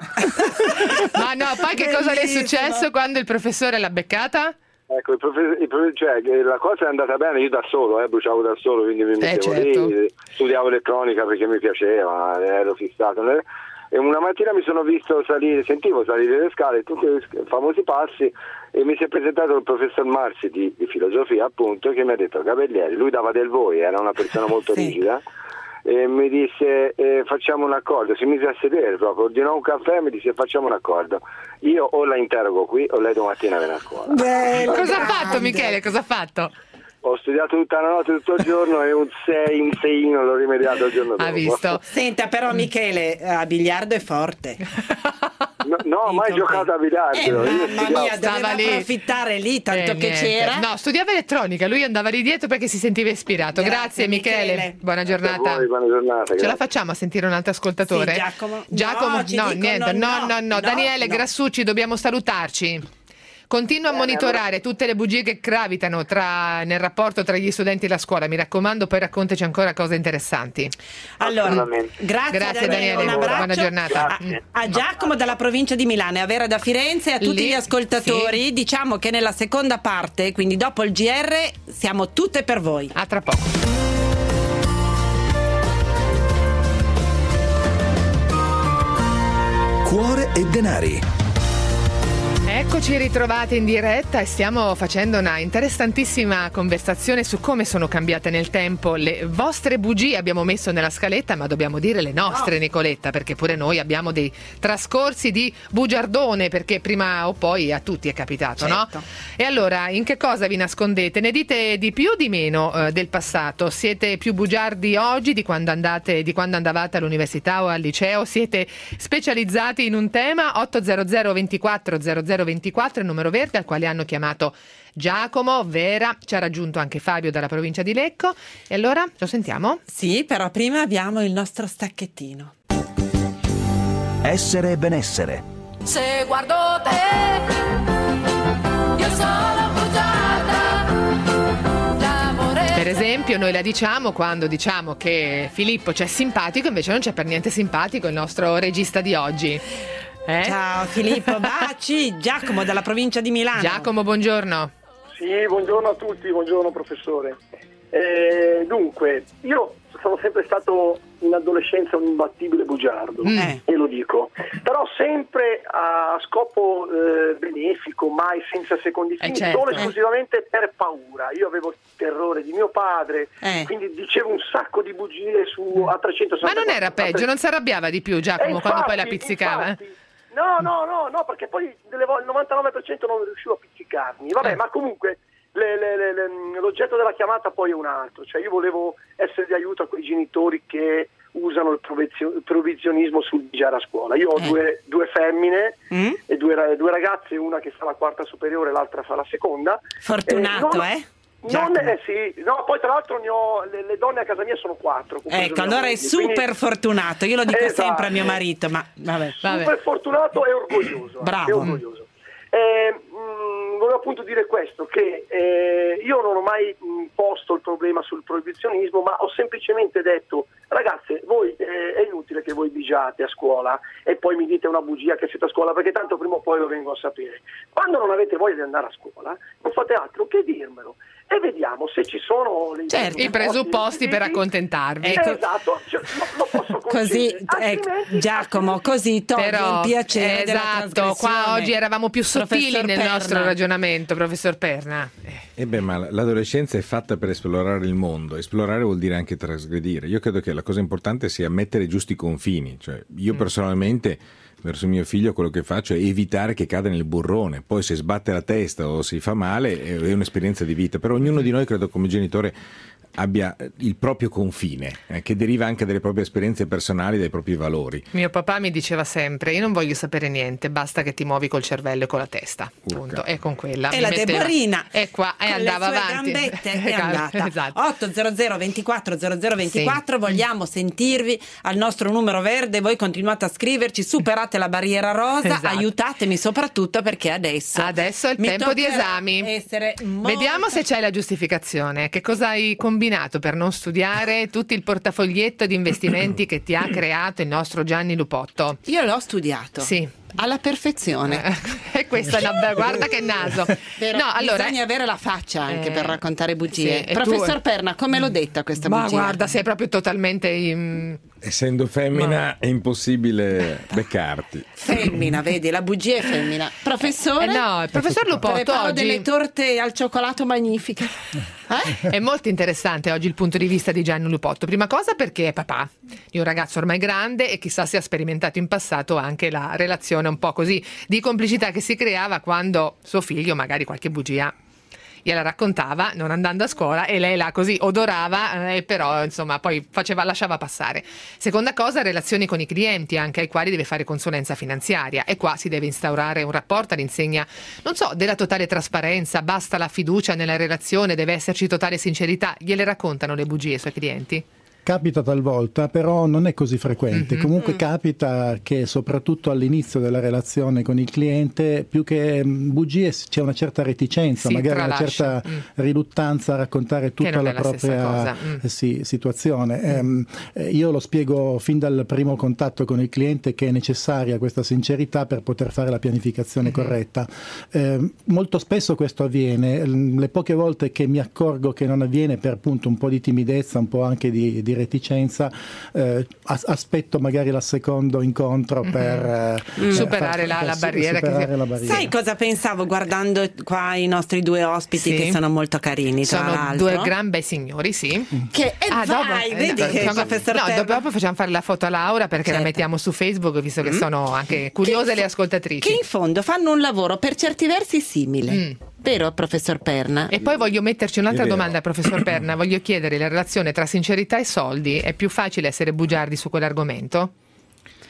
Ma no, poi che cosa le è Bellissimo. successo quando il professore l'ha beccata? Ecco, il profe- il profe- cioè, che la cosa è andata bene, io da solo, eh, bruciavo da solo, quindi mi mettevo certo. lì, studiavo elettronica perché mi piaceva, ero fissato. né? E una mattina mi sono visto salire, sentivo salire le scale, tutti i famosi passi, e mi si è presentato il professor Marzi di, di filosofia, appunto, che mi ha detto: Cavalieri, lui dava del voi, era una persona molto Sì. rigida, e mi disse eh, facciamo un accordo, si mise a sedere proprio, ordinò un caffè e mi disse facciamo un accordo, io o la interrogo qui o lei domattina viene a scuola. Bello, Cosa ha grande. fatto Michele? Cosa ha fatto? Ho studiato tutta la notte, tutto il giorno, e un sei, un seino l'ho rimediato il giorno dopo. Ha visto? Senta, però Michele a biliardo è forte. No, no mai giocato a biliardo. Eh, Io mamma studiavo- mia, doveva Stava lì. approfittare lì, tanto Eh, che niente. c'era. No, studiava elettronica, lui andava lì dietro perché si sentiva ispirato. Grazie, Grazie, Michele. Michele. Buona Grazie a giornata. voi, buona giornata, Ce la grazie. facciamo a sentire un altro ascoltatore? Sì, Giacomo. Giacomo, No, ci no, dicono niente, no, no, no, no, no, Daniele no. Grassucci, dobbiamo salutarci. Continua a monitorare tutte le bugie che gravitano tra, nel rapporto tra gli studenti e la scuola. Mi raccomando, poi raccontaci ancora cose interessanti. Allora, Assolutamente. grazie, Grazie, Daniele, Daniele. un abbraccio. Buona giornata. A, a Giacomo dalla provincia di Milano e a Vera da Firenze e a tutti Lì, gli ascoltatori. sì. Diciamo che nella seconda parte, quindi dopo il G R, siamo tutte per voi. A tra poco. Cuore e denari. Eccoci ritrovati in diretta e stiamo facendo una interessantissima conversazione su come sono cambiate nel tempo le vostre bugie. Abbiamo messo nella scaletta, ma dobbiamo dire le nostre, no. Nicoletta, perché pure noi abbiamo dei trascorsi di bugiardone, perché prima o poi a tutti è capitato, Certo. no? E allora, in che cosa vi nascondete? Ne dite di più o di meno eh, del passato? Siete più bugiardi oggi di quando andate, di quando andavate all'università o al liceo? Siete specializzati in un tema? otto zero zero due quattro zero zero due quattro, il numero verde al quale hanno chiamato Giacomo, Vera, ci ha raggiunto anche Fabio dalla provincia di Lecco. E allora lo sentiamo? Sì, però prima abbiamo il nostro stacchettino. Essere e benessere. Se guardo te, io sono bugiarda d'amore. Per esempio, noi la diciamo quando diciamo che Filippo c'è simpatico, invece non c'è per niente simpatico il nostro regista di oggi. Eh? Ciao Filippo, baci. Giacomo dalla provincia di Milano. Giacomo, buongiorno. Sì, buongiorno a tutti, buongiorno professore. Eh, dunque, io sono sempre stato in adolescenza un imbattibile bugiardo, mm. e lo dico, però sempre a scopo eh, benefico, mai senza secondi fini, eh certo. solo esclusivamente per paura. Io avevo il terrore di mio padre, eh. quindi dicevo un sacco di bugie su a trecentosessanta. Ma non era peggio, non si arrabbiava di più Giacomo infatti, quando poi la pizzicava? Infatti, no, no, no, no, perché poi delle volte, il novantanove per cento non riuscivo a pizzicarmi. Vabbè, eh. ma comunque le, le, le, le, l'oggetto della chiamata poi è un altro, cioè io volevo essere di aiuto a quei genitori che usano il provvizionismo sul bigiare a scuola. Io ho eh. due, due femmine mm? e due, due ragazze, una che fa la quarta superiore, l'altra fa la seconda. Fortunato, eh? Non, eh? Non, eh sì, no, poi tra l'altro ne ho, le, le donne a casa mia sono quattro. Ecco, allora mogli, è super quindi... fortunato, io lo dico esatto. sempre a mio marito, ma vabbè. Super vabbè. fortunato e orgoglioso. Bravo. È orgoglioso. Eh, mh, volevo appunto dire questo, che eh, io non ho mai mh, posto il problema sul proibizionismo, ma ho semplicemente detto: ragazze, voi eh, è inutile che voi bigiate a scuola e poi mi dite una bugia che siete a scuola, perché tanto prima o poi lo vengo a sapere. Quando non avete voglia di andare a scuola, non fate altro che dirmelo e vediamo se ci sono le certo, i presupposti per accontentarvi. Ecco. Esatto, cioè, lo, lo posso così ecco, Giacomo, così togli il piacere esatto, della qua oggi eravamo più sottili professor nel Perna. nostro ragionamento, professor Perna. E beh, ma l'adolescenza è fatta per esplorare il mondo. Esplorare vuol dire anche trasgredire. Io credo che la cosa importante sia mettere giusti confini. Cioè, io mm. personalmente verso mio figlio quello che faccio è evitare che cada nel burrone. Poi se sbatte la testa o si fa male è un'esperienza di vita. Però ognuno di noi, credo, come genitore abbia il proprio confine, eh, che deriva anche dalle proprie esperienze personali, dai propri valori. Mio papà mi diceva sempre: io non voglio sapere niente, basta che ti muovi col cervello e con la testa, punto. E con quella e la metteva... Deborina e qua e andava avanti, gambette è andata. Esatto. otto zero zero ventiquattro zero zero ventiquattro sì. Vogliamo sentirvi al nostro numero verde. Voi continuate a scriverci, superate la barriera rosa, esatto. aiutatemi soprattutto perché adesso adesso è il tempo di esami. Molto... Vediamo se c'è la giustificazione. Che cosa hai combinato per non studiare tutto il portafoglietto di investimenti che ti ha creato il nostro Gianni Lupotto? Io l'ho studiato. Sì. Alla perfezione. E questa è una guarda che naso. Però no, allora, bisogna avere la faccia anche eh, per raccontare bugie. Sì, Professor tu... Perna, come l'ho detta questa ma bugia? Ma guarda, sei proprio totalmente in... Essendo femmina ma... è impossibile beccarti. Femmina, vedi, la bugia è femmina. Professore? Eh no, il professor Lupotto preparo oggi delle torte al cioccolato magnifiche. Eh? È molto interessante oggi il punto di vista di Gianni Lupotto. Prima cosa perché è papà di un ragazzo ormai grande e chissà se ha sperimentato in passato anche la relazione un po' così di complicità che si creava quando suo figlio magari qualche bugia gliela raccontava non andando a scuola e lei là così odorava e eh, però insomma poi faceva, lasciava passare. Seconda cosa, relazioni con i clienti anche ai quali deve fare consulenza finanziaria e qua si deve instaurare un rapporto all'insegna, non so, della totale trasparenza, basta la fiducia nella relazione, deve esserci totale sincerità. Gliele raccontano le bugie ai suoi clienti? Capita talvolta, però non è così frequente. Mm-hmm. Comunque mm-hmm. capita che soprattutto all'inizio della relazione con il cliente, più che bugie, c'è una certa reticenza, sì, magari una certa mm. riluttanza a raccontare tutta la, la propria mm. sì, situazione. Mm. Eh, io lo spiego fin dal primo contatto con il cliente che è necessaria questa sincerità per poter fare la pianificazione mm-hmm. corretta. Eh, molto spesso questo avviene, le poche volte che mi accorgo che non avviene per appunto un po' di timidezza, un po' anche di, di reticenza, eh, aspetto magari il secondo incontro mm-hmm. per eh, superare, far, la, la, barriera superare che... la barriera. Sai cosa pensavo guardando qua i nostri due ospiti sì. che sono molto carini, tra sono l'altro. due gran bei signori, sì. Che e ah, vai, dopo, vedi eh, che no, professor no, Perna... dopo facciamo fare la foto a Laura perché certo. la mettiamo su Facebook, visto che mm. sono anche curiose che, le ascoltatrici. Che in fondo fanno un lavoro per certi versi simile. Mm. Vero, professor Perna? E poi voglio metterci un'altra domanda, professor Perna. Voglio chiedere, la relazione tra sincerità e soldi, è più facile essere bugiardi su quell'argomento?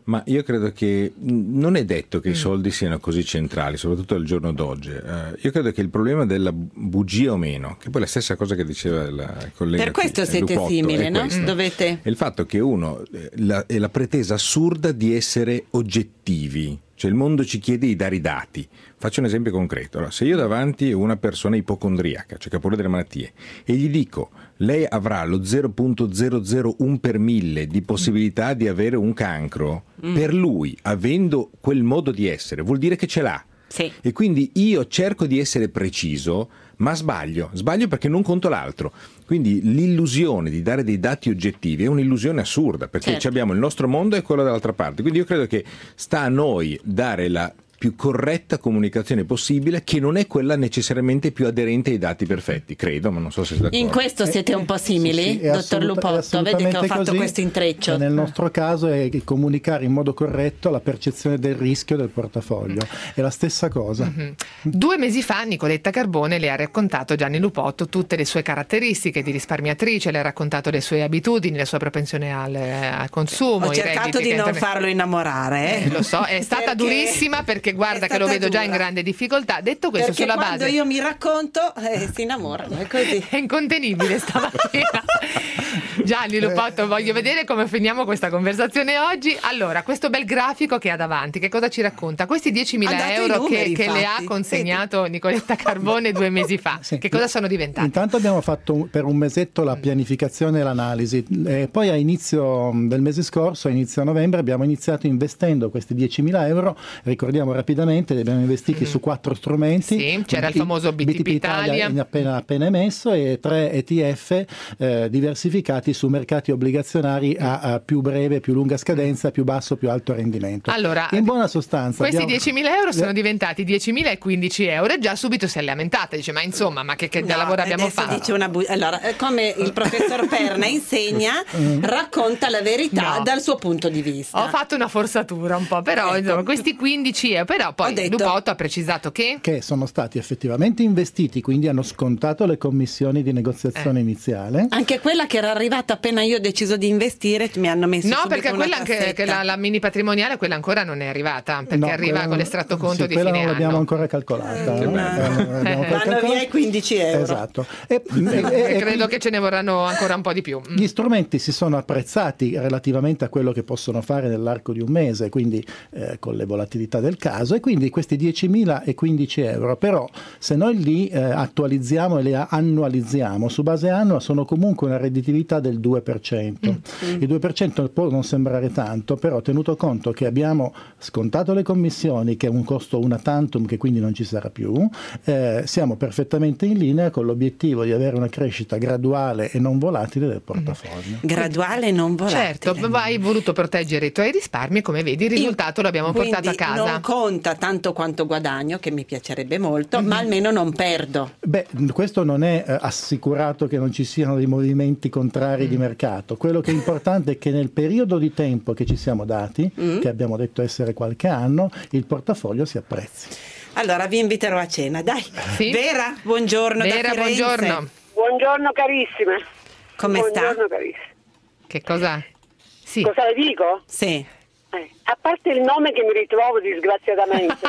Ma io credo che non è detto che mm. i soldi siano così centrali, soprattutto al giorno d'oggi. Uh, io credo che il problema della bugia o meno, che poi è la stessa cosa che diceva il collega. Per questo qui, siete Lupotto, simili, no? Questo. Dovete... È il fatto che uno la, è la pretesa assurda di essere oggettivi. Cioè il mondo ci chiede di dare i dati. Faccio un esempio concreto. Allora, se io davanti a una persona ipocondriaca, cioè che ha paura delle malattie, e gli dico lei avrà lo zero virgola zero zero uno per mille di possibilità di avere un cancro, mm. per lui, avendo quel modo di essere, vuol dire che ce l'ha. Sì. E quindi io cerco di essere preciso, ma sbaglio. Sbaglio perché non conto l'altro. Quindi l'illusione di dare dei dati oggettivi è un'illusione assurda, perché certo. abbiamo il nostro mondo e quello dall'altra parte. Quindi io credo che sta a noi dare la più corretta comunicazione possibile, che non è quella necessariamente più aderente ai dati perfetti, credo, ma non so se è d'accordo. In questo siete un po' simili, sì, sì, dottor Lupotto, vede che ho fatto così. Questo intreccio. Nel nostro caso è comunicare in modo corretto la percezione del rischio del portafoglio, è la stessa cosa. Mm-hmm. Due mesi fa Nicoletta Carbone le ha raccontato Gianni Lupotto tutte le sue caratteristiche di risparmiatrice, le ha raccontato le sue abitudini, la sua propensione al, al consumo. Ho cercato di non interne... farlo innamorare, eh? Eh, lo so, è stata perché... durissima perché guarda che lo vedo dura. già in grande difficoltà. Detto questo, perché sulla quando base io mi racconto eh, si innamorano, è così. È incontenibile stamattina. Gianni Lupotto, voglio vedere come finiamo questa conversazione oggi. Allora, questo bel grafico che ha davanti, che cosa ci racconta? Questi diecimila euro numeri, che, che le ha consegnato Vedi. Nicoletta Carbone due mesi fa, sì. Che cosa sono diventati? Intanto abbiamo fatto per un mesetto la pianificazione e l'analisi, e poi a inizio del mese scorso, a inizio novembre, abbiamo iniziato investendo questi diecimila euro. Ricordiamo rapidamente, li abbiamo investiti mm-hmm. su quattro strumenti. Sì, c'era il famoso B T P, B T P Italia, Italia appena, appena emesso, e tre E T F eh, diversificati su mercati obbligazionari a, a più breve, più lunga scadenza, più basso, più alto rendimento. Allora, in buona sostanza questi abbiamo... diecimila euro sono diventati diecimila e quindici euro, e già subito si è lamentata, dice ma insomma ma che, che no, lavoro abbiamo fatto? Dice una bu- allora, come il professor Perna insegna, racconta la verità no. dal suo punto di vista. Ho fatto una forzatura un po', però ecco. Insomma, questi quindici euro, però poi detto, Lupotto ha precisato che che sono stati effettivamente investiti, quindi hanno scontato le commissioni di negoziazione eh. iniziale. Anche quella che era arrivata appena io ho deciso di investire, mi hanno messo no, subito perché una quella anche, che la, la mini patrimoniale, quella ancora non è arrivata, perché no, arriva quella, con l'estratto conto sì, di quella fine non l'abbiamo anno. ancora calcolata. Eh, no? no. Eh, vanno via i quindici euro. Esatto. E, e, e, e credo che ce ne vorranno ancora un po' di più. Gli strumenti si sono apprezzati relativamente a quello che possono fare nell'arco di un mese, quindi eh, con le volatilità del caso, e quindi questi diecimila e quindici euro, però se noi li eh, attualizziamo e li annualizziamo su base annua, sono comunque una redditività del due per cento. Mm. Il due per cento può non sembrare tanto, però tenuto conto che abbiamo scontato le commissioni, che è un costo una tantum che quindi non ci sarà più, eh, siamo perfettamente in linea con l'obiettivo di avere una crescita graduale e non volatile del portafoglio. Graduale e non volatile. Certo, hai voluto proteggere i tuoi risparmi, come vedi il risultato lo abbiamo quindi portato a casa. Non conta tanto quanto guadagno, che mi piacerebbe molto, mm-hmm. ma almeno non perdo. Beh, questo non è eh, assicurato che non ci siano dei movimenti contrari mm. di mercato. Quello che è importante è che nel periodo di tempo che ci siamo dati, mm. che abbiamo detto essere qualche anno, il portafoglio si apprezzi. Allora vi inviterò a cena, dai. Sì. Vera, buongiorno. Vera, da Firenze. buongiorno. Buongiorno carissime. Come buongiorno, sta? Carissime. Che cosa? Sì. Cosa le dico? Sì. Eh, a parte il nome che mi ritrovo disgraziatamente.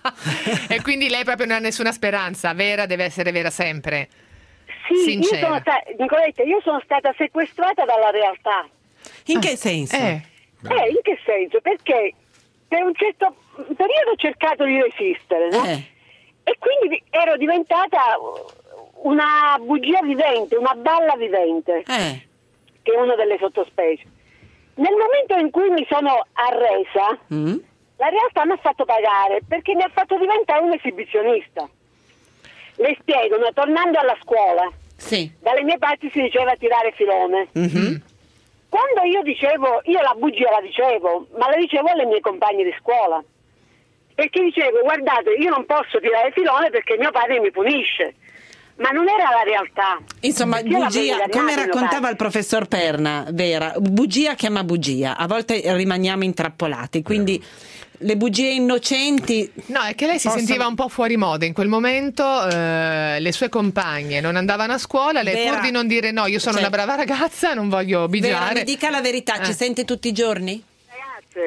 E quindi lei proprio non ha nessuna speranza. Vera deve essere vera sempre. Sì, sincera. io sono sta- Nicoletta, io sono stata sequestrata dalla realtà. In ah. che senso? Eh. eh, in che senso? Perché per un certo periodo ho cercato di resistere, no? Eh. E quindi ero diventata una bugia vivente, una balla vivente, Eh. che è una delle sottospecie. Nel momento in cui mi sono arresa, Mm. la realtà mi ha fatto pagare, perché mi ha fatto diventare un esibizionista. Le spiego, no? Tornando alla scuola, Sì. dalle mie parti si diceva tirare filone. Mm-hmm. Quando io dicevo, io la bugia la dicevo, ma la dicevo alle mie compagne di scuola, perché dicevo, guardate, io non posso tirare filone perché mio padre mi punisce. Ma non era la realtà. Insomma, Io bugia, come raccontava il professor Perna, Vera, bugia chiama bugia, a volte rimaniamo intrappolati, quindi le bugie innocenti. No, è che lei si possono... sentiva un po' fuori moda in quel momento, eh, le sue compagne non andavano a scuola, lei Vera, pur di non dire no, io sono cioè, una brava ragazza, non voglio bigiare. Vera, mi dica la verità, eh. ci sente tutti i giorni? Ragazze,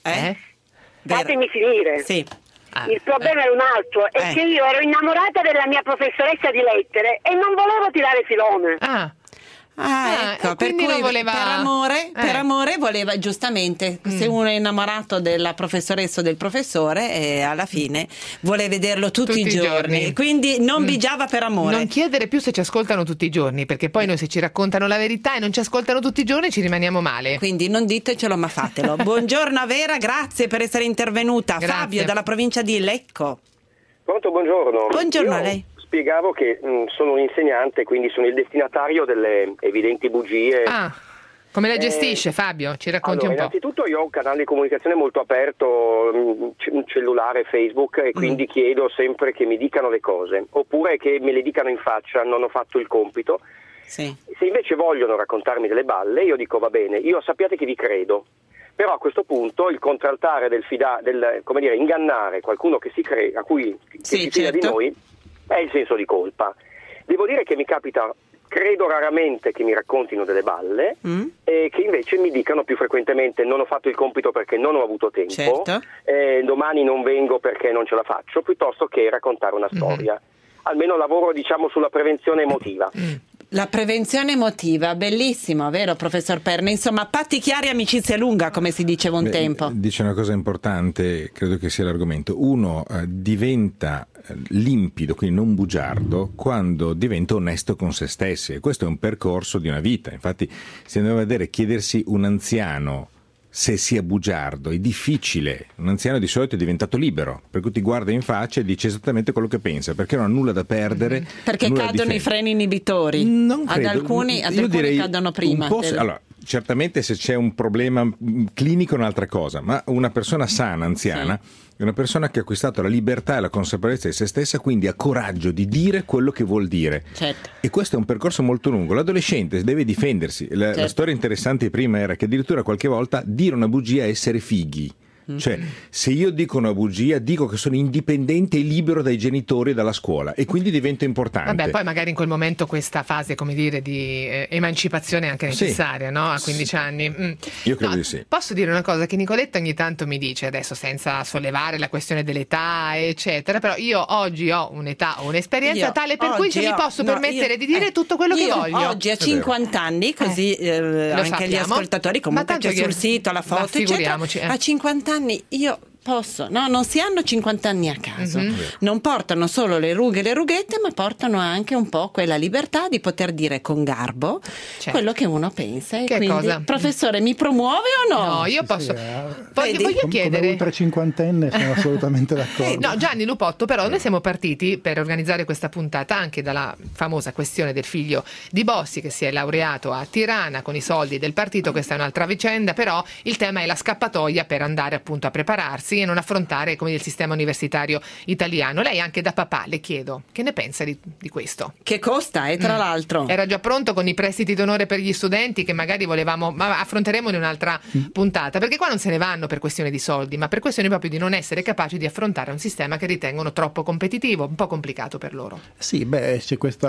Eh? Fatemi finire. Sì. Ah, Il problema eh. è un altro, è Eh. che io ero innamorata della mia professoressa di lettere e non volevo tirare filone. Ah. Ah, Ah, ecco, e per quindi cui non voleva- per amore, Eh. per amore voleva, giustamente, se uno è innamorato della professoressa o del professore, e alla fine vuole vederlo tutti, Tutti i i giorni. giorni. Quindi non Mm. bigiava per amore. Non chiedere più se ci ascoltano tutti i giorni, perché poi noi se ci raccontano la verità e non ci ascoltano tutti i giorni ci rimaniamo male. Quindi non ditecelo, ma fatelo. Buongiorno Vera, grazie per essere intervenuta. Grazie. Fabio dalla provincia di Lecco. Pronto, buongiorno. Buongiorno Io a lei. Spiegavo che mh, sono un insegnante, quindi sono il destinatario delle evidenti bugie. Ah, come la Eh, gestisce Fabio? Ci racconti Allora, un po'. innanzitutto io ho un canale di comunicazione molto aperto, mh, c- un cellulare, Facebook, e quindi chiedo sempre che mi dicano le cose, oppure che me le dicano in faccia, non ho fatto il compito. Sì. Se invece vogliono raccontarmi delle balle, io dico va bene, io sappiate che vi credo. Però a questo punto il contraltare del, fida- del come dire, ingannare qualcuno che si cre- a cui che Sì, si fida certo. di noi è il senso di colpa. Devo dire che mi capita, credo raramente che mi raccontino delle balle Mm? e che invece mi dicano più frequentemente non ho fatto il compito perché non ho avuto tempo, Certo. eh, domani non vengo perché non ce la faccio, piuttosto che raccontare una storia. Almeno lavoro, diciamo, sulla prevenzione emotiva. La prevenzione emotiva, bellissimo, vero professor Perna? Insomma, patti chiari, amicizia lunga, come si diceva un Beh, tempo. Dice una cosa importante, credo che sia l'argomento. Uno eh, diventa eh, limpido, quindi non bugiardo, quando diventa onesto con se stessi. E questo è un percorso di una vita. Infatti, se andiamo a vedere, chiedersi un anziano se sia bugiardo è difficile. Un anziano di solito è diventato libero, per cui ti guarda in faccia e dice esattamente quello che pensa, perché non ha nulla da perdere. Perché nulla da cadono i difendere. freni inibitori. Non ad credo. alcuni, ad Io alcuni direi cadono prima. un po' se- allora, certamente se c'è un problema mh, clinico è un'altra cosa, ma una persona sana, anziana, è una persona che ha acquistato la libertà e la consapevolezza di se stessa, quindi ha coraggio di dire quello che vuol dire. Certo. E questo è un percorso molto lungo. L'adolescente deve difendersi. La, Certo. la storia interessante prima era che addirittura qualche volta dire una bugia è essere fighi. Cioè, se io dico una bugia, dico che sono indipendente e libero dai genitori e dalla scuola, e quindi divento importante. Vabbè, poi magari in quel momento questa fase, come dire, di eh, emancipazione è anche Sì. necessaria, no? A quindici anni. Mm. Io credo No, di sì. Posso dire una cosa che Nicoletta ogni tanto mi dice, adesso senza sollevare la questione dell'età, eccetera, però io oggi ho un'età o un'esperienza Io tale per cui oggi se mi ho- posso no, permettere io- di dire eh, tutto quello che io voglio. Oggi a È vero. cinquanta anni, così eh, lo anche gli sappiamo. ascoltatori, Ma comunque tanto c'è io- sul sito la ma foto, eccetera. figuriamoci, eh. A cinquanta anni io posso, no, non si hanno cinquanta anni a caso, Mhm. non portano solo le rughe e le rughette, ma portano anche un po' quella libertà di poter dire con garbo Certo. quello che uno pensa. E Che quindi, cosa? professore, mi promuove o no? No, io Sì, posso. sì, eh. Voglio, Vedi? voglio Com- chiedere. Come ultra cinquantenne sono assolutamente d'accordo. Eh, no, Gianni Lupotto, però noi siamo partiti per organizzare questa puntata anche dalla famosa questione del figlio di Bossi che si è laureato a Tirana con i soldi del partito. Questa è un'altra vicenda, però il tema è la scappatoia per andare appunto a prepararsi e non affrontare come il sistema universitario italiano. Lei anche da papà, le chiedo, che ne pensa di, di questo? Che costa, e tra Mm. l'altro Era già pronto con i prestiti d'onore per gli studenti che magari volevamo, ma affronteremo in un'altra puntata, perché qua non se ne vanno per questione di soldi, ma per questione proprio di non essere capaci di affrontare un sistema che ritengono troppo competitivo, un po' complicato per loro. Sì, beh, c'è questo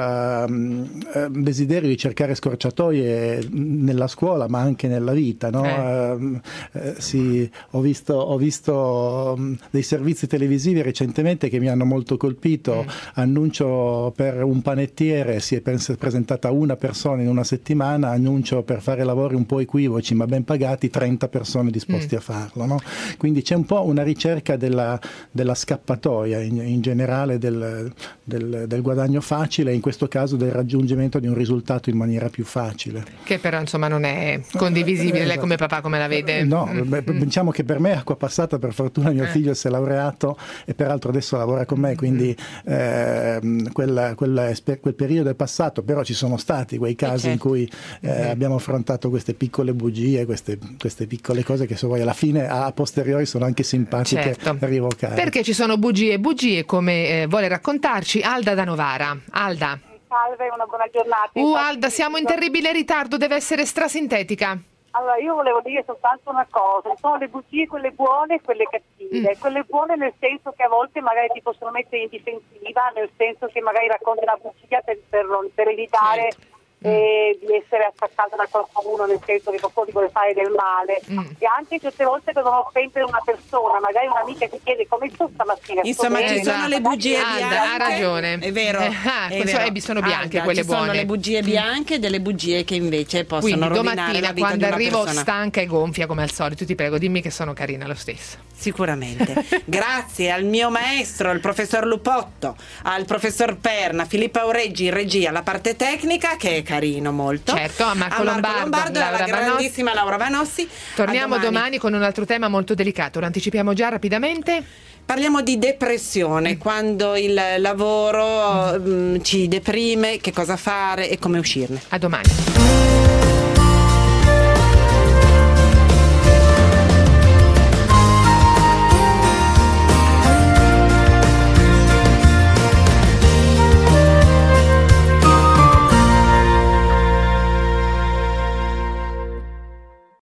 desiderio di cercare scorciatoie nella scuola, ma anche nella vita, no? Eh. Eh, eh, sì, ho visto, ho visto mh, dei servizi televisivi recentemente che mi hanno molto colpito. Mm. Annuncio per un panettiere, si è pres- presentata una persona in una settimana, annuncio per fare lavori un po' equivoci ma ben pagati, trenta persone disposti Mm. a farlo, no? Quindi c'è un po' una ricerca della, della scappatoia in, in generale del, del, del guadagno facile, e in questo caso del raggiungimento di un risultato in maniera più facile. Che però insomma non è condivisibile. Eh, Lei come papà come la vede? Eh, No, Mm. beh, diciamo che per me è acqua passata, per fortuna mio Eh. figlio si è laureato e peraltro adesso lavora con me, quindi ehm, quella- quella esper- quel periodo è passato, però ci sono stati quei casi in certo. cui eh, abbiamo affrontato queste piccole bugie, queste, queste piccole cose che se vuoi alla fine a posteriori sono anche simpatiche Certo. da rievocare. Perché ci sono bugie e bugie, come eh, vuole raccontarci Alda da Novara. Alda. Salve, una buona giornata. Uh, Infatti, Alda, siamo in terribile ritardo, deve essere strasintetica. Allora, io volevo dire soltanto una cosa: ci sono le bugie, quelle buone e quelle cattive. Mm. Quelle buone nel senso che a volte magari ti possono mettere in difensiva, nel senso che magari racconti una bugia per, per, non- per evitare Certo. e di essere attaccata da qualcuno, nel senso che qualcuno ti vuole fare del male, Mm. e anche certe volte per non offendere una persona, magari un'amica ti chiede come sto stamattina. Insomma, sto ci bene? sono le bugie Ah, bianche. ha ragione. È vero. Eh, ah, è cioè, vero. sono bianche Alda, quelle ci sono buone. le bugie bianche e delle bugie che invece possono Quindi rovinare domattina la vita quando di una arrivo persona. stanca e gonfia come al solito, ti prego, dimmi che sono carina lo stesso. Sicuramente. Grazie al mio maestro, il professor Lupotto, al professor Perna, Filippo Aureggi in regia, la parte tecnica che è carino molto. Certo, a Marco, a Marco Lombardo, Lombardo e alla Laura Banossi. grandissima Laura Banossi. Torniamo A domani. domani con un altro tema molto delicato, lo anticipiamo già rapidamente. Parliamo di depressione, quando il lavoro mm, ci deprime, che cosa fare e come uscirne. A domani.